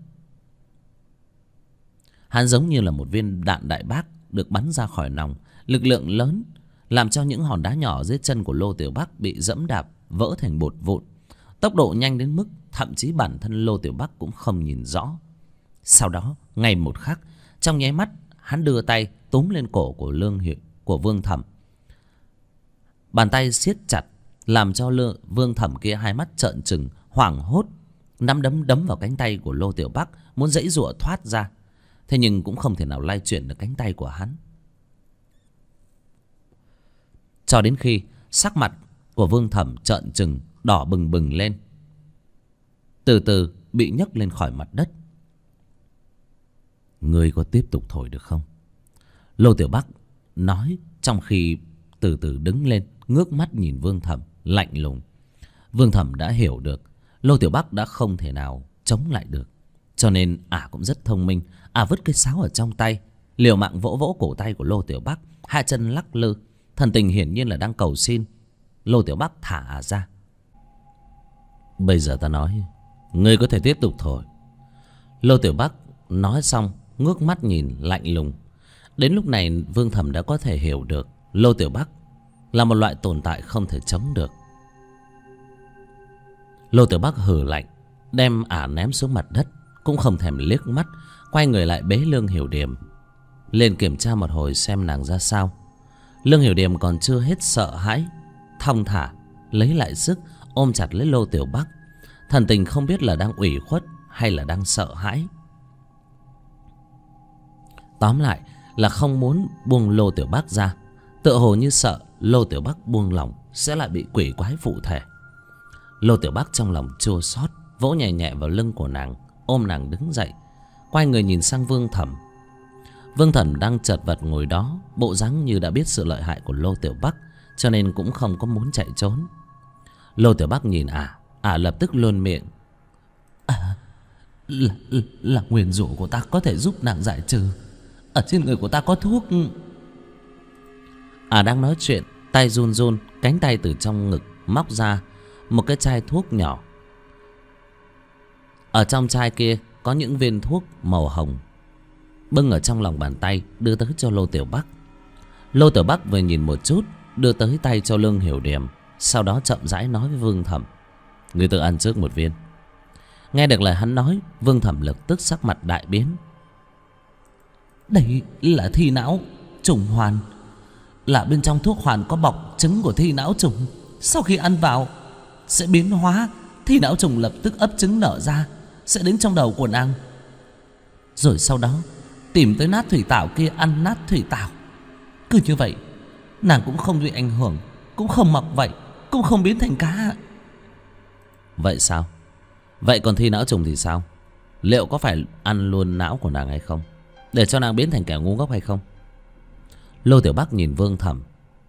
Hắn giống như là một viên đạn đại bác được bắn ra khỏi nòng, lực lượng lớn làm cho những hòn đá nhỏ dưới chân của Lô Tiểu Bắc bị dẫm đạp vỡ thành bột vụn. Tốc độ nhanh đến mức thậm chí bản thân Lô Tiểu Bắc cũng không nhìn rõ. Sau đó ngay một khắc, trong nháy mắt, hắn đưa tay túm lên cổ của Vương Thẩm. Bàn tay siết chặt làm cho Vương Thẩm kia hai mắt trợn trừng, hoảng hốt, nắm đấm đấm vào cánh tay của Lô Tiểu Bắc, muốn giãy giụa thoát ra. Thế nhưng cũng không thể nào lay chuyển được cánh tay của hắn. Cho đến khi sắc mặt của Vương Thẩm trợn trừng, đỏ bừng bừng lên, từ từ bị nhấc lên khỏi mặt đất. Ngươi có tiếp tục thổi được không? Lô Tiểu Bắc nói trong khi từ từ đứng lên, ngước mắt nhìn Vương Thẩm lạnh lùng. Vương Thẩm đã hiểu được Lô Tiểu Bắc đã không thể nào chống lại được, cho nên cũng rất thông minh. Vứt cây sáo ở trong tay, liều mạng vỗ vỗ cổ tay của Lô Tiểu Bắc, hai chân lắc lư, thần tình hiển nhiên là đang cầu xin. Lô Tiểu Bắc thả ra. Bây giờ ta nói, ngươi có thể tiếp tục thôi. Lô Tiểu Bắc nói xong, ngước mắt nhìn lạnh lùng. Đến lúc này Vương Thẩm đã có thể hiểu được Lô Tiểu Bắc là một loại tồn tại không thể chống được. Lô Tiểu Bắc hừ lạnh, đem ném xuống mặt đất, cũng không thèm liếc mắt, quay người lại bế Lương Hiểu Điềm lên kiểm tra một hồi xem nàng ra sao. Lương Hiểu Điềm còn chưa hết sợ hãi, thong thả lấy lại sức, ôm chặt lấy Lô Tiểu Bắc, thần tình không biết là đang ủy khuất hay là đang sợ hãi. Tóm lại là không muốn buông Lô Tiểu Bắc ra, tựa hồ như sợ Lô Tiểu Bắc buông lỏng sẽ lại bị quỷ quái phụ thể. Lô Tiểu Bắc trong lòng chua xót, vỗ nhẹ nhẹ vào lưng của nàng, ôm nàng đứng dậy, quay người nhìn sang Vương Thẩm. Vương Thẩm đang chật vật ngồi đó, bộ dáng như đã biết sự lợi hại của Lô Tiểu Bắc, cho nên cũng không có muốn chạy trốn. Lô Tiểu Bắc nhìn lập tức luôn miệng. Là nguyền rủa của ta có thể giúp nàng giải trừ. Ở trên người của ta có thuốc. Đang nói chuyện, tay run run, cánh tay từ trong ngực móc ra một cái chai thuốc nhỏ. Ở trong chai kia có những viên thuốc màu hồng, bưng ở trong lòng bàn tay đưa tới cho Lô Tiểu Bắc. Lô Tiểu Bắc vừa nhìn một chút, đưa tới tay cho Lương Hiểu Điềm, sau đó chậm rãi nói với Vương Thẩm: ngươi tự ăn trước một viên. Nghe được lời hắn nói, Vương Thẩm lập tức sắc mặt đại biến. Đây là thi não trùng hoàn, là bên trong thuốc hoàn có bọc trứng của thi não trùng. Sau khi ăn vào sẽ biến hóa, thi não trùng lập tức ấp trứng nở ra, sẽ đến trong đầu của nàng. Rồi sau đó tìm tới nát thủy tảo kia ăn nát thủy tảo. Cứ như vậy nàng cũng không bị ảnh hưởng, cũng không mọc vậy, cũng không biến thành cá. Vậy sao? Vậy còn thi não trùng thì sao? Liệu có phải ăn luôn não của nàng hay không, để cho nàng biến thành kẻ ngu ngốc hay không? Lô Tiểu Bắc nhìn Vương Thẩm.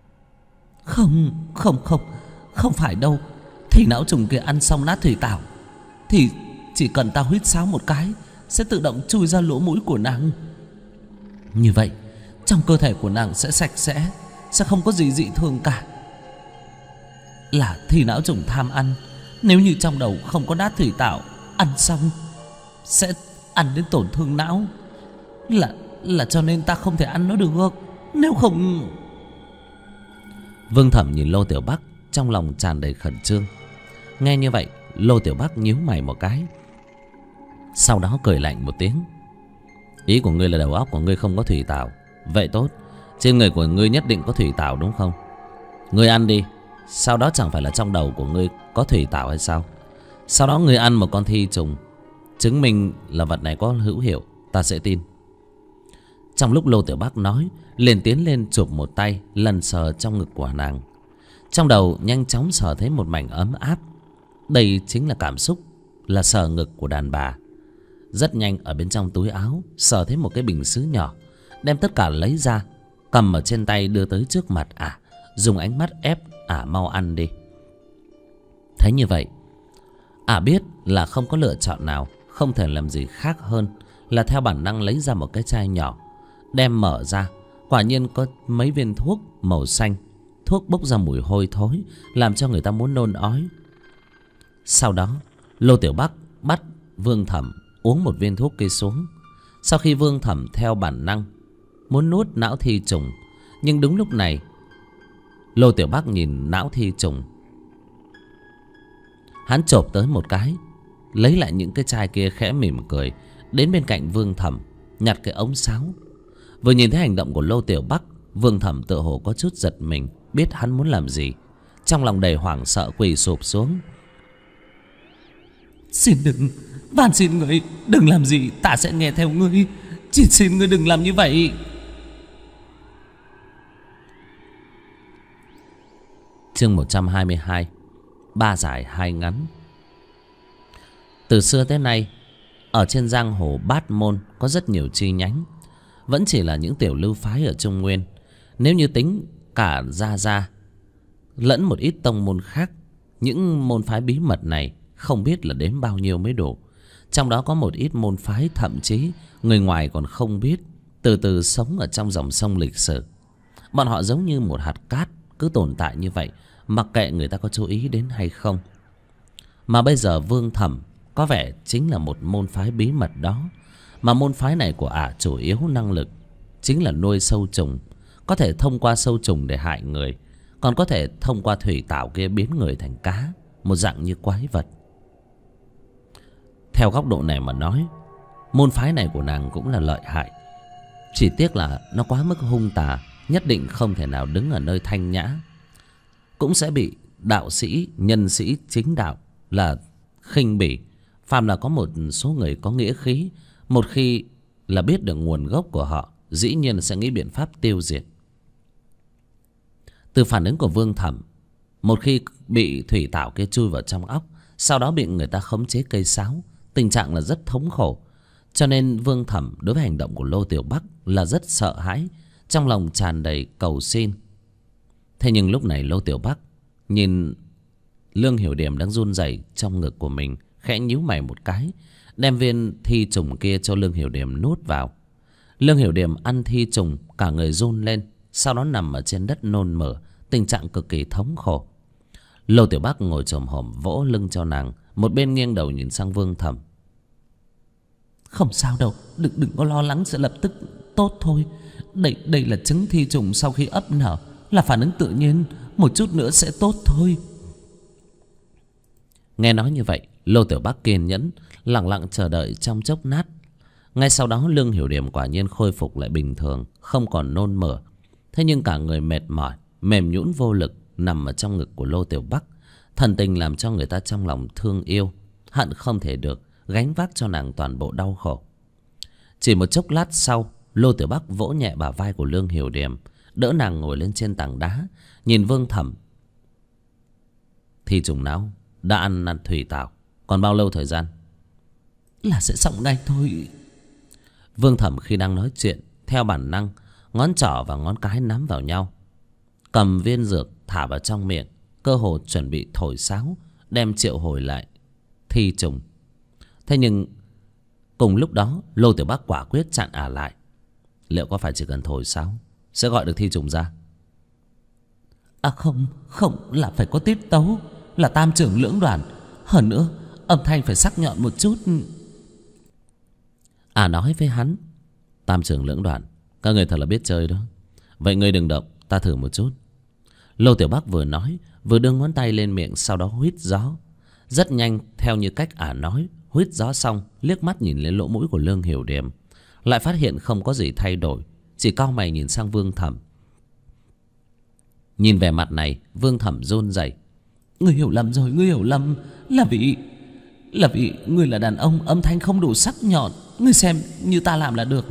Không phải đâu. Thi não trùng kia ăn xong nát thủy tảo thì chỉ cần ta huýt sáo một cái sẽ tự động chui ra lỗ mũi của nàng. Như vậy trong cơ thể của nàng sẽ sạch sẽ, sẽ không có gì dị thường cả. Là thi não trùng tham ăn, nếu như trong đầu không có nát thủy tảo, ăn xong sẽ ăn đến tổn thương não. Là cho nên ta không thể ăn nó được, nếu không... Vương Thẩm nhìn Lô Tiểu Bắc, trong lòng tràn đầy khẩn trương. Nghe như vậy, Lô Tiểu Bắc nhíu mày một cái, sau đó cười lạnh một tiếng. Ý của ngươi là đầu óc của ngươi không có thủy tảo. Vậy tốt, trên người của ngươi nhất định có thủy tảo đúng không? Ngươi ăn đi, sau đó chẳng phải là trong đầu của ngươi có thủy tảo hay sao? Sau đó ngươi ăn một con thi trùng, chứng minh là vật này có hữu hiệu, ta sẽ tin. Trong lúc Lô Tiểu Bắc nói, liền tiến lên chụp một tay, lần sờ trong ngực của nàng. Trong đầu nhanh chóng sờ thấy một mảnh ấm áp. Đây chính là cảm xúc, là sờ ngực của đàn bà. Rất nhanh ở bên trong túi áo sờ thấy một cái bình sứ nhỏ, đem tất cả lấy ra, cầm ở trên tay đưa tới trước mặt dùng ánh mắt ép mau ăn đi. Thấy như vậy, biết là không có lựa chọn nào, không thể làm gì khác hơn là theo bản năng lấy ra một cái chai nhỏ, đem mở ra. Quả nhiên có mấy viên thuốc màu xanh. Thuốc bốc ra mùi hôi thối, làm cho người ta muốn nôn ói. Sau đó Lô Tiểu Bắc bắt Vương Thẩm uống một viên thuốc kia xuống. Sau khi Vương Thẩm theo bản năng muốn nuốt não thi trùng, nhưng đúng lúc này Lô Tiểu Bắc nhìn não thi trùng, hắn chộp tới một cái, lấy lại những cái chai kia, khẽ mỉm cười đến bên cạnh Vương Thẩm, nhặt cái ống sáo. Vừa nhìn thấy hành động của Lô Tiểu Bắc, Vương Thẩm tựa hồ có chút giật mình, biết hắn muốn làm gì, trong lòng đầy hoảng sợ quỳ sụp xuống. Xin đừng, van xin người đừng làm gì, ta sẽ nghe theo ngươi, chỉ xin ngươi đừng làm như vậy. Chương 122. Ba dài hai ngắn. Từ xưa tới nay, ở trên giang hồ Bát Môn có rất nhiều chi nhánh, vẫn chỉ là những tiểu lưu phái ở Trung Nguyên, Nếu như tính cả Gia Gia lẫn một ít tông môn khác, những môn phái bí mật này không biết là đếm bao nhiêu mới đủ. Trong đó có một ít môn phái thậm chí người ngoài còn không biết, từ từ sống ở trong dòng sông lịch sử. Bọn họ giống như một hạt cát, cứ tồn tại như vậy, mặc kệ người ta có chú ý đến hay không. Mà bây giờ Vương Thẩm có vẻ chính là một môn phái bí mật đó. Mà môn phái này của ả chủ yếu năng lực chính là nuôi sâu trùng. Có thể thông qua sâu trùng để hại người, còn có thể thông qua thủy tạo kia biến người thành cá, một dạng như quái vật. Theo góc độ này mà nói, môn phái này của nàng cũng là lợi hại. Chỉ tiếc là nó quá mức hung tà, nhất định không thể nào đứng ở nơi thanh nhã. Cũng sẽ bị đạo sĩ, nhân sĩ chính đạo là khinh bỉ. Phàm là có một số người có nghĩa khí, một khi là biết được nguồn gốc của họ, dĩ nhiên sẽ nghĩ biện pháp tiêu diệt. Từ phản ứng của Vương Thẩm, một khi bị thủy tạo kia chui vào trong óc, sau đó bị người ta khống chế cây sáo, tình trạng là rất thống khổ. Cho nên Vương Thẩm đối với hành động của Lô Tiểu Bắc là rất sợ hãi, trong lòng tràn đầy cầu xin. Thế nhưng lúc này Lô Tiểu Bắc nhìn Lương Hiểu Điểm đang run rẩy trong ngực của mình, khẽ nhíu mày một cái, đem viên thi trùng kia cho Lương Hiểu Điểm nuốt vào. Lương Hiểu Điểm ăn thi trùng, cả người run lên, sau đó nằm ở trên đất nôn mửa, tình trạng cực kỳ thống khổ. Lô Tiểu Bắc ngồi chồm hổm vỗ lưng cho nàng, một bên nghiêng đầu nhìn sang Vương Thẩm. Không sao đâu, đừng có lo lắng, sẽ lập tức tốt thôi. Đây là trứng thi trùng sau khi ấp nở, là phản ứng tự nhiên, một chút nữa sẽ tốt thôi. Nghe nói như vậy, Lô Tiểu Bắc kiên nhẫn lặng lặng chờ đợi trong chốc lát. Ngay sau đó Lương Hiểu Điểm quả nhiên khôi phục lại bình thường, không còn nôn mửa. Thế nhưng cả người mệt mỏi, mềm nhũn vô lực, nằm ở trong ngực của Lô Tiểu Bắc, thần tình làm cho người ta trong lòng thương yêu, hận không thể được gánh vác cho nàng toàn bộ đau khổ. Chỉ một chốc lát sau, Lô Tiểu Bắc vỗ nhẹ bả vai của Lương Hiểu Điểm, đỡ nàng ngồi lên trên tảng đá, nhìn Vương Thẩm. Thi trùng não đã ăn thủy tảo, còn bao lâu thời gian? Là sẽ xong ngay thôi. Vương Thẩm khi đang nói chuyện, theo bản năng ngón trỏ và ngón cái nắm vào nhau, cầm viên dược thả vào trong miệng, cơ hồ chuẩn bị thổi sáo đem triệu hồi lại thi trùng. Thế nhưng cùng lúc đó Lô Tiểu Bắc quả quyết chặn ả lại. Liệu có phải chỉ cần thổi sáo sẽ gọi được thi trùng ra? À không, là phải có tiết tấu, là tam trưởng lưỡng đoàn. Hơn nữa âm thanh phải sắc nhọn một chút. À nói với hắn, tam trưởng lưỡng đoàn, các người thật là biết chơi đó. Vậy ngươi đừng động, ta thử một chút. Lô Tiểu Bắc vừa nói vừa đưa ngón tay lên miệng, sau đó huýt gió. Rất nhanh, theo như cách ả nói, huýt gió xong liếc mắt nhìn lên lỗ mũi của Lương Hiểu Điểm, lại phát hiện không có gì thay đổi, chỉ cau mày nhìn sang Vương Thẩm. Nhìn vẻ mặt này, Vương Thẩm run rẩy. Ngươi hiểu lầm rồi, ngươi hiểu lầm. Là vì ngươi là đàn ông, âm thanh không đủ sắc nhọn. Ngươi xem như ta làm là được.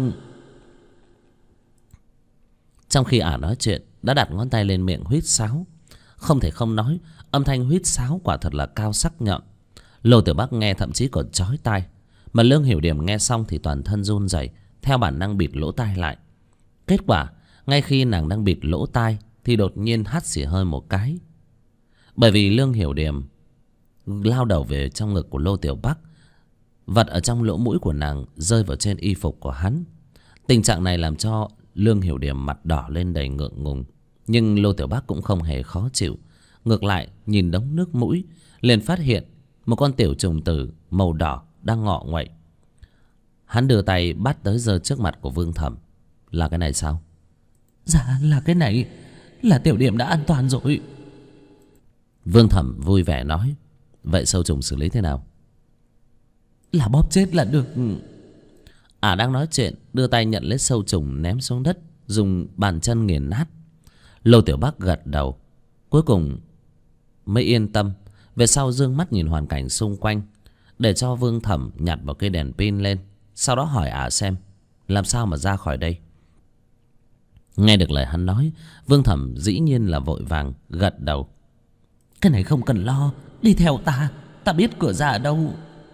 Trong khi ả nói chuyện, đã đặt ngón tay lên miệng huýt sáo. Không thể không nói, âm thanh huýt sáo quả thật là cao sắc nhọn. Lô Tiểu Bắc nghe thậm chí còn chói tai. Mà Lương Hiểu Điểm nghe xong thì toàn thân run rẩy, theo bản năng bịt lỗ tai lại. Kết quả, ngay khi nàng đang bịt lỗ tai thì đột nhiên hắt xì hơi một cái. Bởi vì Lương Hiểu Điểm lao đầu về trong ngực của Lô Tiểu Bắc, vật ở trong lỗ mũi của nàng rơi vào trên y phục của hắn. Tình trạng này làm cho Lương Hiểu Điểm mặt đỏ lên đầy ngượng ngùng. Nhưng Lô Tiểu Bắc cũng không hề khó chịu. Ngược lại nhìn đống nước mũi, liền phát hiện một con tiểu trùng tử màu đỏ đang ngọ nguậy. Hắn đưa tay bắt tới giơ trước mặt của Vương Thẩm. Là cái này sao? Dạ là cái này, là tiểu điểm đã an toàn rồi. Vương Thẩm vui vẻ nói. Vậy sâu trùng xử lý thế nào? Là bóp chết là được. Ả đang nói chuyện, đưa tay nhận lấy sâu trùng ném xuống đất, dùng bàn chân nghiền nát. Lô Tiểu Bắc gật đầu, cuối cùng mới yên tâm. Về sau dương mắt nhìn hoàn cảnh xung quanh, để cho Vương Thẩm nhặt một cây đèn pin lên, sau đó hỏi ả xem làm sao mà ra khỏi đây. Nghe được lời hắn nói, Vương Thẩm dĩ nhiên là vội vàng gật đầu. Cái này không cần lo, đi theo ta, ta biết cửa ra ở đâu.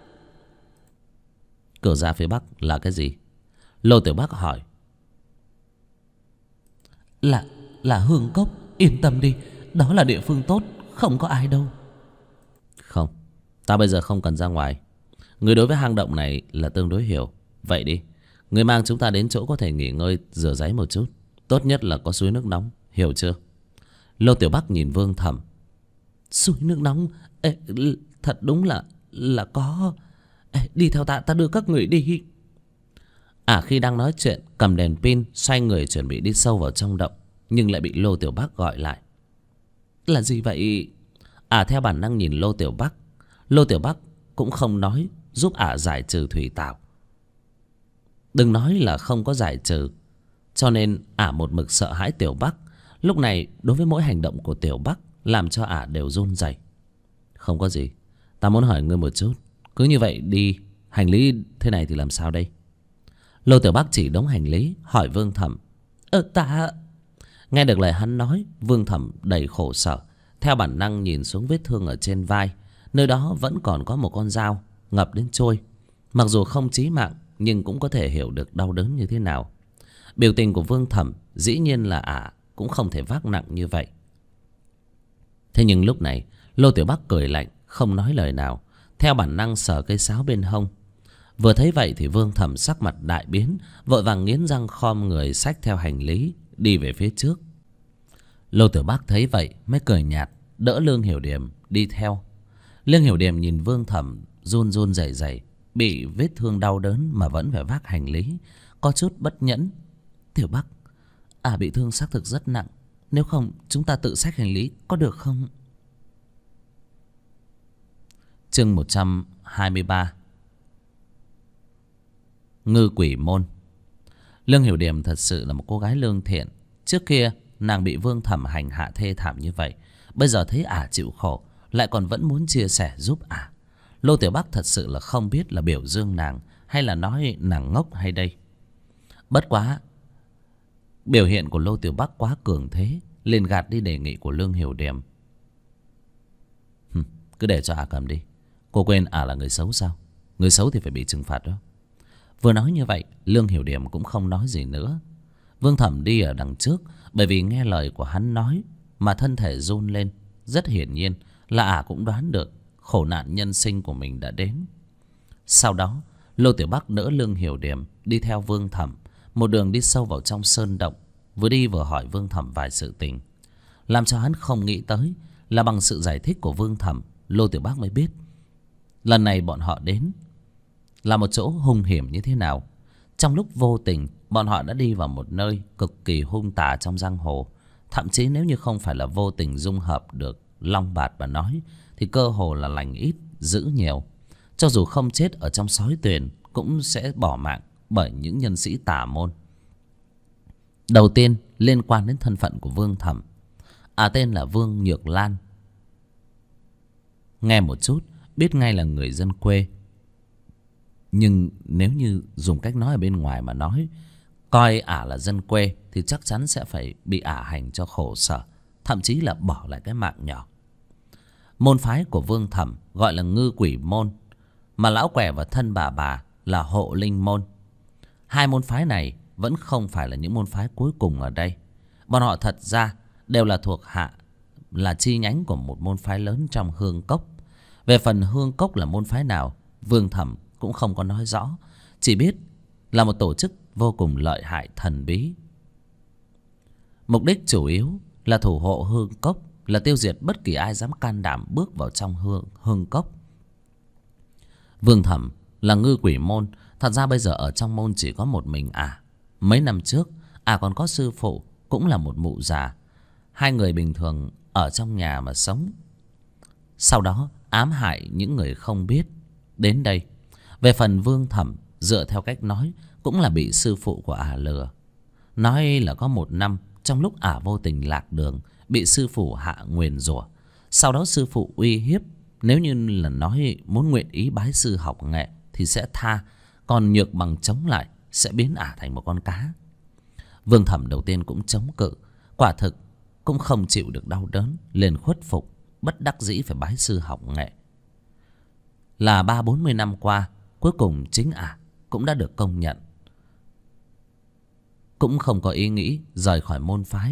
Cửa ra phía bắc là cái gì? Lô Tiểu Bắc hỏi. là Hương Cốc. Yên tâm đi, đó là địa phương tốt, không có ai đâu. Không, ta bây giờ không cần ra ngoài. Người đối với hang động này là tương đối hiểu. Vậy đi, người mang chúng ta đến chỗ có thể nghỉ ngơi rửa ráy một chút. Tốt nhất là có suối nước nóng, hiểu chưa? Lô Tiểu Bắc nhìn Vương Thẩm. Suối nước nóng? Ê, thật đúng là có. Ê, đi theo ta đưa các người đi. Khi đang nói chuyện, cầm đèn pin xoay người chuẩn bị đi sâu vào trong động, nhưng lại bị Lô Tiểu Bắc gọi lại. Là gì vậy? Theo bản năng nhìn Lô Tiểu Bắc. Lô Tiểu Bắc cũng không nói giúp giải trừ thủy tảo. Đừng nói là không có giải trừ, cho nên một mực sợ hãi Tiểu Bắc. Lúc này đối với mỗi hành động của Tiểu Bắc làm cho đều run rẩy. Không có gì, ta muốn hỏi ngươi một chút. Cứ như vậy đi, hành lý thế này thì làm sao đây? Lô Tiểu Bắc chỉ đống hành lý, hỏi Vương Thẩm. Ta... Nghe được lời hắn nói, Vương Thẩm đầy khổ sở. Theo bản năng nhìn xuống vết thương ở trên vai. Nơi đó vẫn còn có một con dao ngập đến trôi. Mặc dù không chí mạng, nhưng cũng có thể hiểu được đau đớn như thế nào. Biểu tình của Vương Thẩm dĩ nhiên là cũng không thể vác nặng như vậy. Thế nhưng lúc này Lô Tiểu Bắc cười lạnh, không nói lời nào. Theo bản năng sờ cây sáo bên hông. Vừa thấy vậy thì Vương Thẩm sắc mặt đại biến, vội vàng nghiến răng khom người xách theo hành lý đi về phía trước. Lô Tiểu Bắc thấy vậy mới cười nhạt, đỡ Lương Hiểu Điềm đi theo. Lương Hiểu Điềm nhìn Vương Thẩm run run rẩy rẩy, bị vết thương đau đớn mà vẫn phải vác hành lý, có chút bất nhẫn. Tiểu Bắc, bị thương xác thực rất nặng, nếu không chúng ta tự xách hành lý có được không? Chương 123. Ngư Quỷ Môn. Lương Hiểu Điềm thật sự là một cô gái lương thiện. Trước kia nàng bị Vương Thẩm hành hạ thê thảm như vậy, bây giờ thấy chịu khổ, lại còn vẫn muốn chia sẻ giúp Lô Tiểu Bắc thật sự là không biết là biểu dương nàng hay là nói nàng ngốc hay đây. Bất quá biểu hiện của Lô Tiểu Bắc quá cường thế, liền gạt đi đề nghị của Lương Hiểu Điềm. Cứ để cho cầm đi. Cô quên là người xấu sao? Người xấu thì phải bị trừng phạt đó. Vừa nói như vậy, Lương Hiểu Điềm cũng không nói gì nữa. Vương Thẩm đi ở đằng trước, bởi vì nghe lời của hắn nói mà thân thể run lên. Rất hiển nhiên là cũng đoán được khổ nạn nhân sinh của mình đã đến. Sau đó Lô Tiểu Bắc đỡ Lương Hiểu Điềm đi theo Vương Thẩm, một đường đi sâu vào trong sơn động. Vừa đi vừa hỏi Vương Thẩm vài sự tình. Làm cho hắn không nghĩ tới là bằng sự giải thích của Vương Thẩm, Lô Tiểu Bắc mới biết lần này bọn họ đến là một chỗ hung hiểm như thế nào. Trong lúc vô tình, bọn họ đã đi vào một nơi cực kỳ hung tà trong giang hồ. Thậm chí nếu như không phải là vô tình dung hợp được Long Bạt mà nói, thì cơ hồ là lành ít dữ nhiều. Cho dù không chết ở trong sói tuyền, cũng sẽ bỏ mạng bởi những nhân sĩ tà môn. Đầu tiên liên quan đến thân phận của Vương Thẩm. Tên là Vương Nhược Lan. Nghe một chút biết ngay là người dân quê. Nhưng nếu như dùng cách nói ở bên ngoài mà nói, coi là dân quê, thì chắc chắn sẽ phải bị hành cho khổ sở, thậm chí là bỏ lại cái mạng nhỏ. Môn phái của Vương Thẩm gọi là Ngư Quỷ Môn, mà lão què và thân bà là Hộ Linh Môn. Hai môn phái này vẫn không phải là những môn phái cuối cùng ở đây. Bọn họ thật ra đều là thuộc hạ, là chi nhánh của một môn phái lớn trong Hương Cốc. Về phần Hương Cốc là môn phái nào, Vương Thẩm cũng không có nói rõ, chỉ biết là một tổ chức vô cùng lợi hại thần bí. Mục đích chủ yếu là thủ hộ Hương Cốc, là tiêu diệt bất kỳ ai dám can đảm bước vào trong Hương Cốc. Vương Thẩm là Ngư Quỷ Môn. Thật ra bây giờ ở trong môn chỉ có một mình Mấy năm trước còn có sư phụ, cũng là một mụ già. Hai người bình thường ở trong nhà mà sống, sau đó ám hại những người không biết đến đây. Về phần Vương Thẩm, dựa theo cách nói, cũng là bị sư phụ của lừa. Nói là có một năm, trong lúc vô tình lạc đường, bị sư phụ hạ nguyền rủa. Sau đó sư phụ uy hiếp, nếu như là nói muốn nguyện ý bái sư học nghệ thì sẽ tha, còn Nhược Bằng chống lại sẽ biến thành một con cá. Vương Thẩm đầu tiên cũng chống cự, quả thực cũng không chịu được đau đớn, liền khuất phục, bất đắc dĩ phải bái sư học nghệ. Là 30-40 năm qua, cuối cùng chính cũng đã được công nhận, cũng không có ý nghĩ rời khỏi môn phái.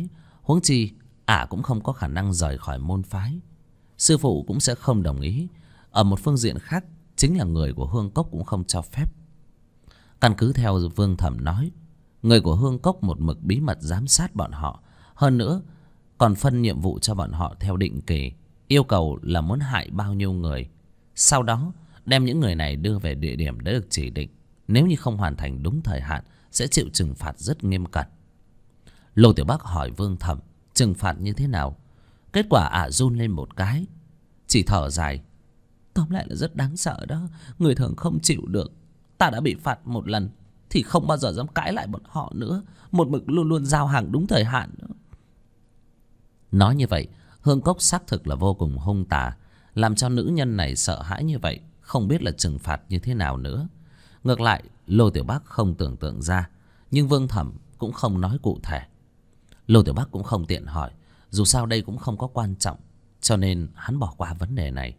Huống chi ả cũng không có khả năng rời khỏi môn phái. Sư phụ cũng sẽ không đồng ý. Ở một phương diện khác, chính là người của Hương Cốc cũng không cho phép. Căn cứ theo Vương Thẩm nói, người của Hương Cốc một mực bí mật giám sát bọn họ. Hơn nữa còn phân nhiệm vụ cho bọn họ theo định kỳ. Yêu cầu là muốn hại bao nhiêu người, sau đó đem những người này đưa về địa điểm đã được chỉ định. Nếu như không hoàn thành đúng thời hạn, sẽ chịu trừng phạt rất nghiêm cẩn. Lô Tiểu Bắc hỏi Vương Thẩm trừng phạt như thế nào. Kết quả ả run lên một cái, chỉ thở dài. Tóm lại là rất đáng sợ đó. Người thường không chịu được. Ta đã bị phạt một lần thì không bao giờ dám cãi lại bọn họ nữa. Một mực luôn luôn giao hàng đúng thời hạn đó. Nói như vậy, Hương Cốc xác thực là vô cùng hung tà, làm cho nữ nhân này sợ hãi như vậy, không biết là trừng phạt như thế nào nữa. Ngược lại, Lô Tiểu Bắc không tưởng tượng ra, nhưng Vương Thẩm cũng không nói cụ thể. Lô Tiểu Bắc cũng không tiện hỏi, dù sao đây cũng không có quan trọng, cho nên hắn bỏ qua vấn đề này.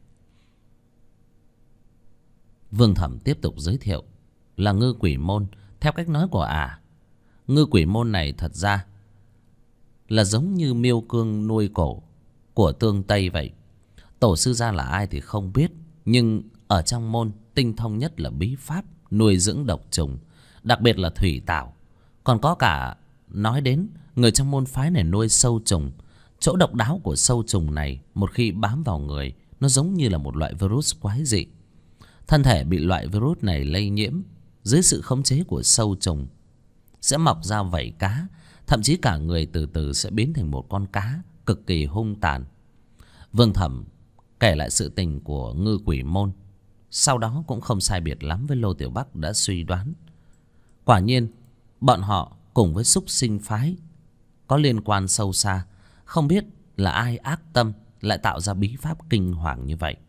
Vương Thẩm tiếp tục giới thiệu là Ngư Quỷ Môn. Theo cách nói của ả, Ngư Quỷ Môn này thật ra là giống như miêu cương nuôi cổ của Tương Tây vậy. Tổ sư gia là ai thì không biết, nhưng ở trong môn tinh thông nhất là bí pháp nuôi dưỡng độc trùng, đặc biệt là thủy tảo. Còn có cả nói đến người trong môn phái này nuôi sâu trùng. Chỗ độc đáo của sâu trùng này, một khi bám vào người, nó giống như là một loại virus quái dị. Thân thể bị loại virus này lây nhiễm, dưới sự khống chế của sâu trùng sẽ mọc ra vảy cá, thậm chí cả người từ từ sẽ biến thành một con cá cực kỳ hung tàn. Vương Thẩm kể lại sự tình của Ngư Quỷ Môn, sau đó cũng không sai biệt lắm với Lô Tiểu Bắc đã suy đoán. Quả nhiên bọn họ cùng với Súc Sinh phái có liên quan sâu xa. Không biết là ai ác tâm lại tạo ra bí pháp kinh hoàng như vậy.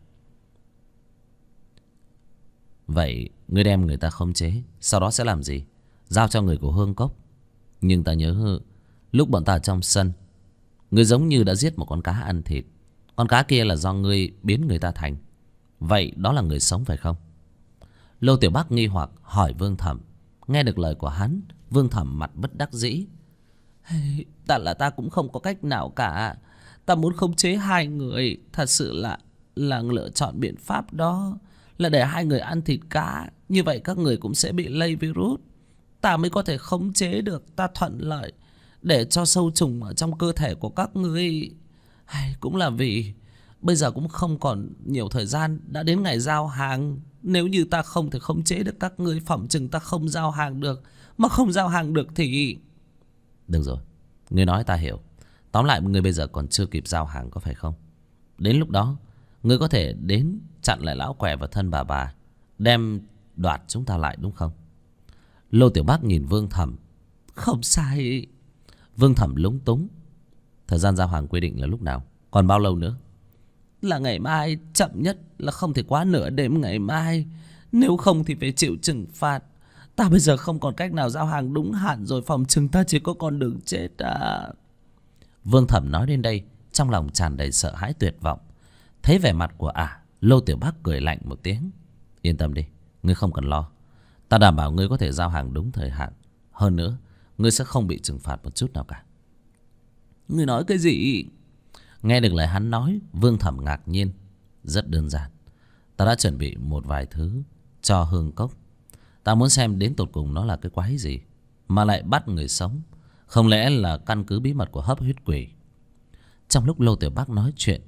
Vậy ngươi đem người ta khống chế, sau đó sẽ làm gì? Giao cho người của Hương Cốc. Nhưng ta nhớ lúc bọn ta trong sân, ngươi giống như đã giết một con cá ăn thịt. Con cá kia là do ngươi biến người ta thành. Vậy đó là người sống phải không? Lô Tiểu Bắc nghi hoặc hỏi Vương Thẩm. Nghe được lời của hắn, Vương Thẩm mặt bất đắc dĩ. Ta cũng không có cách nào cả. Ta muốn khống chế hai người, thật sự là lựa chọn biện pháp đó là để hai người ăn thịt cá. Như vậy các người cũng sẽ bị lây virus. Ta mới có thể khống chế được, ta thuận lợi để cho sâu trùng ở trong cơ thể của các người. Cũng là vì bây giờ cũng không còn nhiều thời gian, đã đến ngày giao hàng. Nếu như ta không thể khống chế được các người, phỏng chừng ta không giao hàng được. Mà không giao hàng được thì... Được rồi, ngươi nói ta hiểu. Tóm lại ngươi bây giờ còn chưa kịp giao hàng có phải không? Đến lúc đó ngươi có thể đến chặn lại lão què và thân bà, đem đoạt chúng ta lại đúng không? Lô Tiểu Bắc nhìn Vương Thẩm. Không sai. Vương Thẩm lúng túng. Thời gian giao hàng quy định là lúc nào? Còn bao lâu nữa? Là ngày mai, chậm nhất là không thể quá nửa đêm ngày mai. Nếu không thì phải chịu trừng phạt. Ta bây giờ không còn cách nào giao hàng đúng hạn rồi, phòng chừng ta chỉ có con đường chết à. Vương Thẩm nói đến đây, trong lòng tràn đầy sợ hãi tuyệt vọng. Thấy vẻ mặt của ả, Lô Tiểu Bắc cười lạnh một tiếng. Yên tâm đi, ngươi không cần lo. Ta đảm bảo ngươi có thể giao hàng đúng thời hạn. Hơn nữa, ngươi sẽ không bị trừng phạt một chút nào cả. Ngươi nói cái gì? Nghe được lời hắn nói, Vương Thẩm ngạc nhiên. Rất đơn giản. Ta đã chuẩn bị một vài thứ cho Hương Cốc. Ta muốn xem đến tột cùng nó là cái quái gì mà lại bắt người sống. Không lẽ là căn cứ bí mật của Hấp Huyết Quỷ? Trong lúc Lô Tiểu Bắc nói chuyện,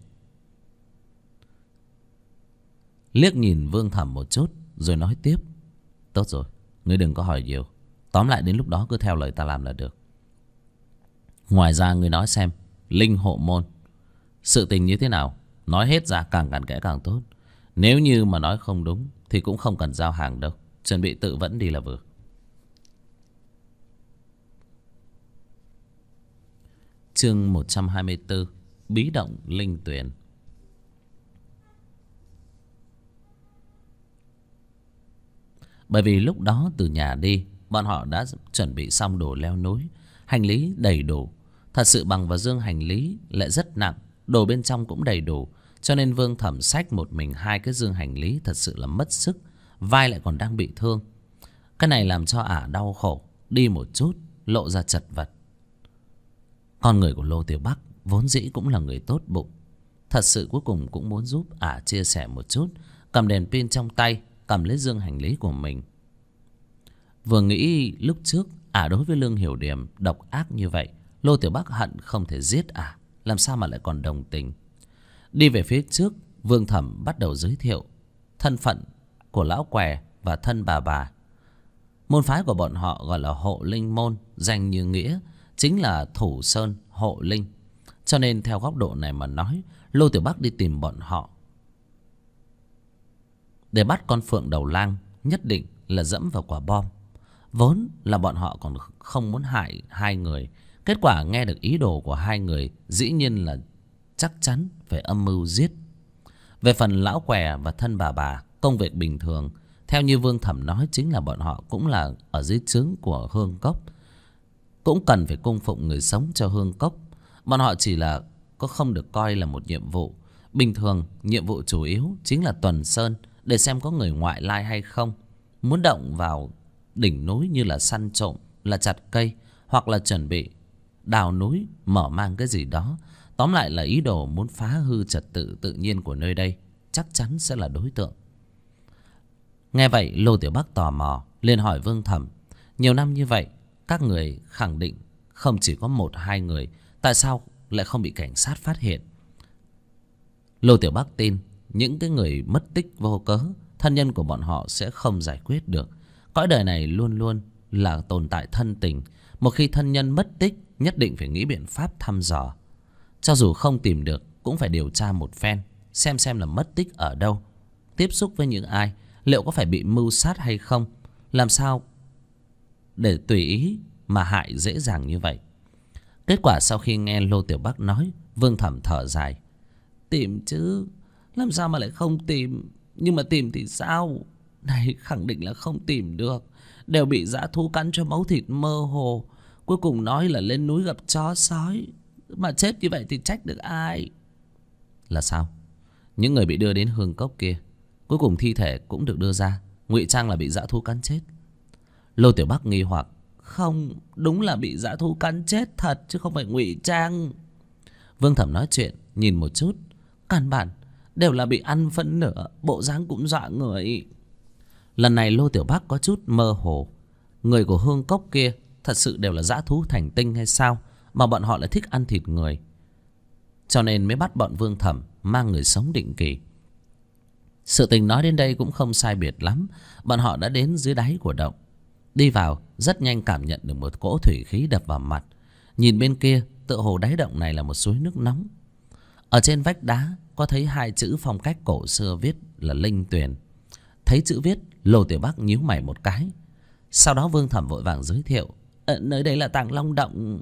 liếc nhìn Vương Thẩm một chút rồi nói tiếp. Tốt rồi, ngươi đừng có hỏi nhiều. Tóm lại đến lúc đó cứ theo lời ta làm là được. Ngoài ra ngươi nói xem, Linh Hộ Môn sự tình như thế nào? Nói hết ra càng cặn kẽ càng tốt. Nếu như mà nói không đúng thì cũng không cần giao hàng đâu. Chuẩn bị tự vẫn đi là vừa. Chương 124. Bí động linh tuyền. Bởi vì lúc đó từ nhà đi, bọn họ đã chuẩn bị xong đồ leo núi, hành lý đầy đủ. Thật sự bằng vào dương hành lý lại rất nặng, đồ bên trong cũng đầy đủ, cho nên Vương Thẩm xách một mình hai cái dương hành lý thật sự là mất sức, vai lại còn đang bị thương. Cái này làm cho ả đau khổ, đi một chút lộ ra chật vật. Con người của Lô Tiểu Bắc vốn dĩ cũng là người tốt bụng, thật sự cuối cùng cũng muốn giúp ả chia sẻ một chút. Cầm đèn pin trong tay, cầm lấy dương hành lý của mình. Vừa nghĩ lúc trước ả đối với Lương Hiểu Điểm độc ác như vậy, Lô Tiểu Bắc hận không thể giết ả, làm sao mà lại còn đồng tình. Đi về phía trước, Vương Thẩm bắt đầu giới thiệu thân phận của lão què và thân bà. Môn phái của bọn họ gọi là Hộ Linh môn, danh như nghĩa, chính là thủ sơn hộ linh. Cho nên theo góc độ này mà nói, Lô Tiểu Bắc đi tìm bọn họ để bắt con phượng đầu lang, nhất định là dẫm vào quả bom. Vốn là bọn họ còn không muốn hại hai người, kết quả nghe được ý đồ của hai người, dĩ nhiên là chắc chắn phải âm mưu giết. Về phần lão què và thân bà, công việc bình thường, theo như Vương Thẩm nói, chính là bọn họ cũng là ở dưới trướng của Hương Cốc, cũng cần phải cung phụng người sống cho Hương Cốc. Bọn họ chỉ là có không được coi là một nhiệm vụ bình thường. Nhiệm vụ chủ yếu chính là tuần sơn để xem có người ngoại lai hay không, muốn động vào đỉnh núi như là săn trộm, là chặt cây, hoặc là chuẩn bị đào núi mở mang cái gì đó. Tóm lại là ý đồ muốn phá hư trật tự tự nhiên của nơi đây, chắc chắn sẽ là đối tượng. Nghe vậy Lô Tiểu Bắc tò mò liền hỏi Vương Thẩm, nhiều năm như vậy các người khẳng định không chỉ có một hai người, tại sao lại không bị cảnh sát phát hiện? Lô Tiểu Bắc tin những cái người mất tích vô cớ, thân nhân của bọn họ sẽ không giải quyết được. Cõi đời này luôn luôn là tồn tại thân tình, một khi thân nhân mất tích nhất định phải nghĩ biện pháp thăm dò. Cho dù không tìm được cũng phải điều tra một phen, xem là mất tích ở đâu, tiếp xúc với những ai, liệu có phải bị mưu sát hay không. Làm sao để tùy ý mà hại dễ dàng như vậy. Kết quả sau khi nghe Lô Tiểu Bắc nói, Vương Thẩm thở dài. Tìm chứ, làm sao mà lại không tìm. Nhưng mà tìm thì sao? Này, khẳng định là không tìm được, đều bị dã thú cắn cho máu thịt mơ hồ. Cuối cùng nói là lên núi gặp chó sói, mà chết như vậy thì trách được ai? Là sao? Những người bị đưa đến Hương Cốc kia, cuối cùng thi thể cũng được đưa ra, ngụy trang là bị dã thú cắn chết. Lô Tiểu Bắc nghi hoặc. Không, đúng là bị dã thú cắn chết thật, chứ không phải ngụy trang. Vương Thẩm nói chuyện nhìn một chút, căn bản đều là bị ăn phân nửa, bộ dáng cũng dọa người. Lần này Lô Tiểu Bắc có chút mơ hồ. Người của Hương Cốc kia thật sự đều là dã thú thành tinh hay sao mà bọn họ lại thích ăn thịt người, cho nên mới bắt bọn Vương Thẩm mang người sống định kỳ. Sự tình nói đến đây cũng không sai biệt lắm. Bọn họ đã đến dưới đáy của động. Đi vào rất nhanh cảm nhận được một cỗ thủy khí đập vào mặt. Nhìn bên kia, tựa hồ đáy động này là một suối nước nóng. Ở trên vách đá có thấy hai chữ phong cách cổ xưa viết là Linh Tuyền. Thấy chữ viết, Lô Tiểu Bắc nhíu mày một cái. Sau đó Vương Thẩm vội vàng giới thiệu, nơi đây là Tàng Long Động,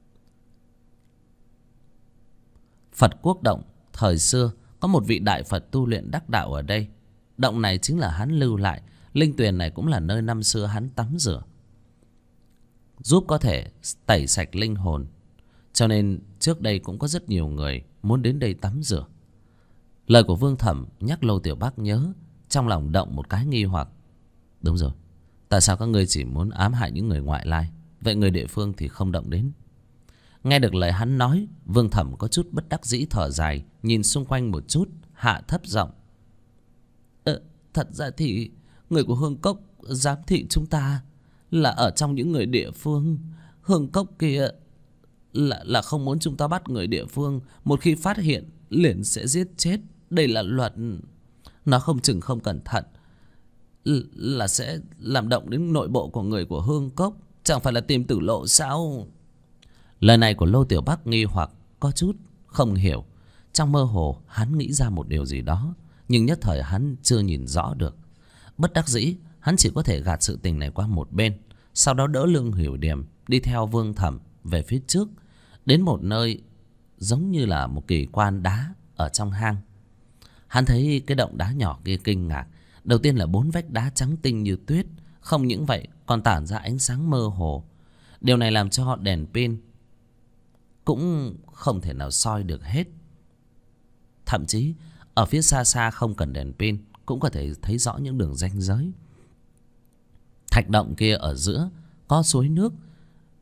Phật Quốc Động. Thời xưa có một vị đại Phật tu luyện đắc đạo ở đây. Động này chính là hắn lưu lại. Linh Tuyền này cũng là nơi năm xưa hắn tắm rửa, giúp có thể tẩy sạch linh hồn. Cho nên trước đây cũng có rất nhiều người muốn đến đây tắm rửa. Lời của Vương Thẩm nhắc Lô Tiểu Bắc nhớ, trong lòng động một cái nghi hoặc. Đúng rồi, tại sao các ngươi chỉ muốn ám hại những người ngoại lai, vậy người địa phương thì không động đến? Nghe được lời hắn nói, Vương Thẩm có chút bất đắc dĩ thở dài, nhìn xung quanh một chút, hạ thấp giọng. Thật ra thì người của Hương Cốc giám thị chúng ta là ở trong những người địa phương. Hương Cốc kia là không muốn chúng ta bắt người địa phương, một khi phát hiện liền sẽ giết chết. Đây là luật. Nó không chừng không cẩn thận là sẽ làm động đến nội bộ của người của Hương Cốc. Chẳng phải là tìm tử lộ sao? Lời này của Lô Tiểu Bắc nghi hoặc, có chút không hiểu. Trong mơ hồ hắn nghĩ ra một điều gì đó, nhưng nhất thời hắn chưa nhìn rõ được. Bất đắc dĩ, hắn chỉ có thể gạt sự tình này qua một bên. Sau đó đỡ Lương Hiểu Điểm đi theo Vương Thẩm về phía trước, đến một nơi giống như là một kỳ quan đá ở trong hang. Hắn thấy cái động đá nhỏ kia kinh ngạc. Đầu tiên là 4 vách đá trắng tinh như tuyết, không những vậy còn tản ra ánh sáng mơ hồ. Điều này làm cho đèn pin cũng không thể nào soi được hết. Thậm chí ở phía xa xa không cần đèn pin cũng có thể thấy rõ những đường ranh giới. Thạch động kia ở giữa có suối nước,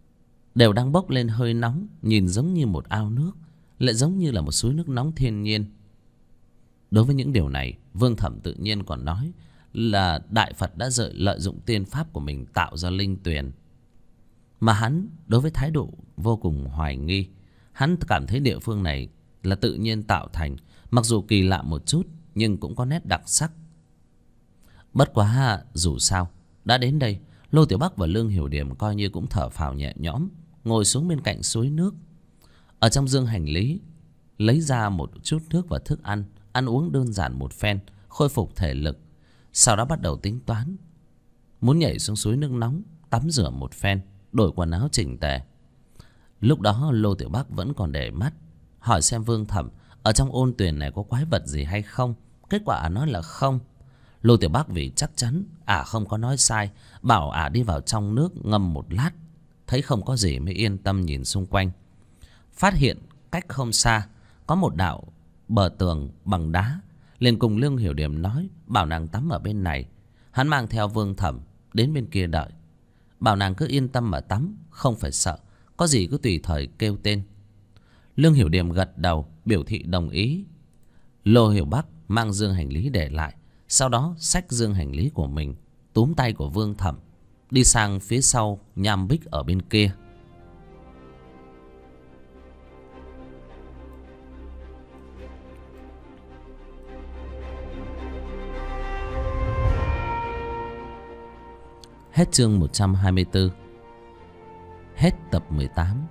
đều đang bốc lên hơi nóng, nhìn giống như một ao nước, lại giống như là một suối nước nóng thiên nhiên. Đối với những điều này, Vương Thẩm tự nhiên còn nói là Đại Phật đã lợi dụng tiên pháp của mình tạo ra linh tuyền. Mà hắn đối với thái độ vô cùng hoài nghi. Hắn cảm thấy địa phương này là tự nhiên tạo thành, mặc dù kỳ lạ một chút nhưng cũng có nét đặc sắc. Bất quá dù sao đã đến đây, Lô Tiểu Bắc và Lương Hiểu Điểm coi như cũng thở phào nhẹ nhõm, ngồi xuống bên cạnh suối nước. Ở trong dương hành lý lấy ra một chút nước và thức ăn, ăn uống đơn giản một phen, khôi phục thể lực. Sau đó bắt đầu tính toán, muốn nhảy xuống suối nước nóng, tắm rửa một phen, đổi quần áo chỉnh tề. Lúc đó Lô Tiểu Bắc vẫn còn để mắt hỏi xem Vương Thẩm ở trong ôn tuyền này có quái vật gì hay không. Kết quả nói là không. Lô Tiểu Bắc vì chắc chắn không có nói sai, bảo đi vào trong nước ngâm một lát, thấy không có gì mới yên tâm nhìn xung quanh. Phát hiện cách không xa có một đạo bờ tường bằng đá, liền cùng Lương Hiểu Điểm nói bảo nàng tắm ở bên này. Hắn mang theo Vương Thẩm đến bên kia đợi, bảo nàng cứ yên tâm mà tắm, không phải sợ, có gì cứ tùy thời kêu tên. Lương Hiểu Điểm gật đầu biểu thị đồng ý. Lô Hiểu Bắc mang dương hành lý để lại, sau đó xách dương hành lý của mình, túm tay của Vương Thẩm đi sang phía sau nham bích ở bên kia. Hết chương 124. Hết tập 18.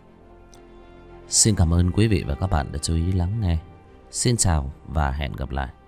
Xin cảm ơn quý vị và các bạn đã chú ý lắng nghe. Xin chào và hẹn gặp lại.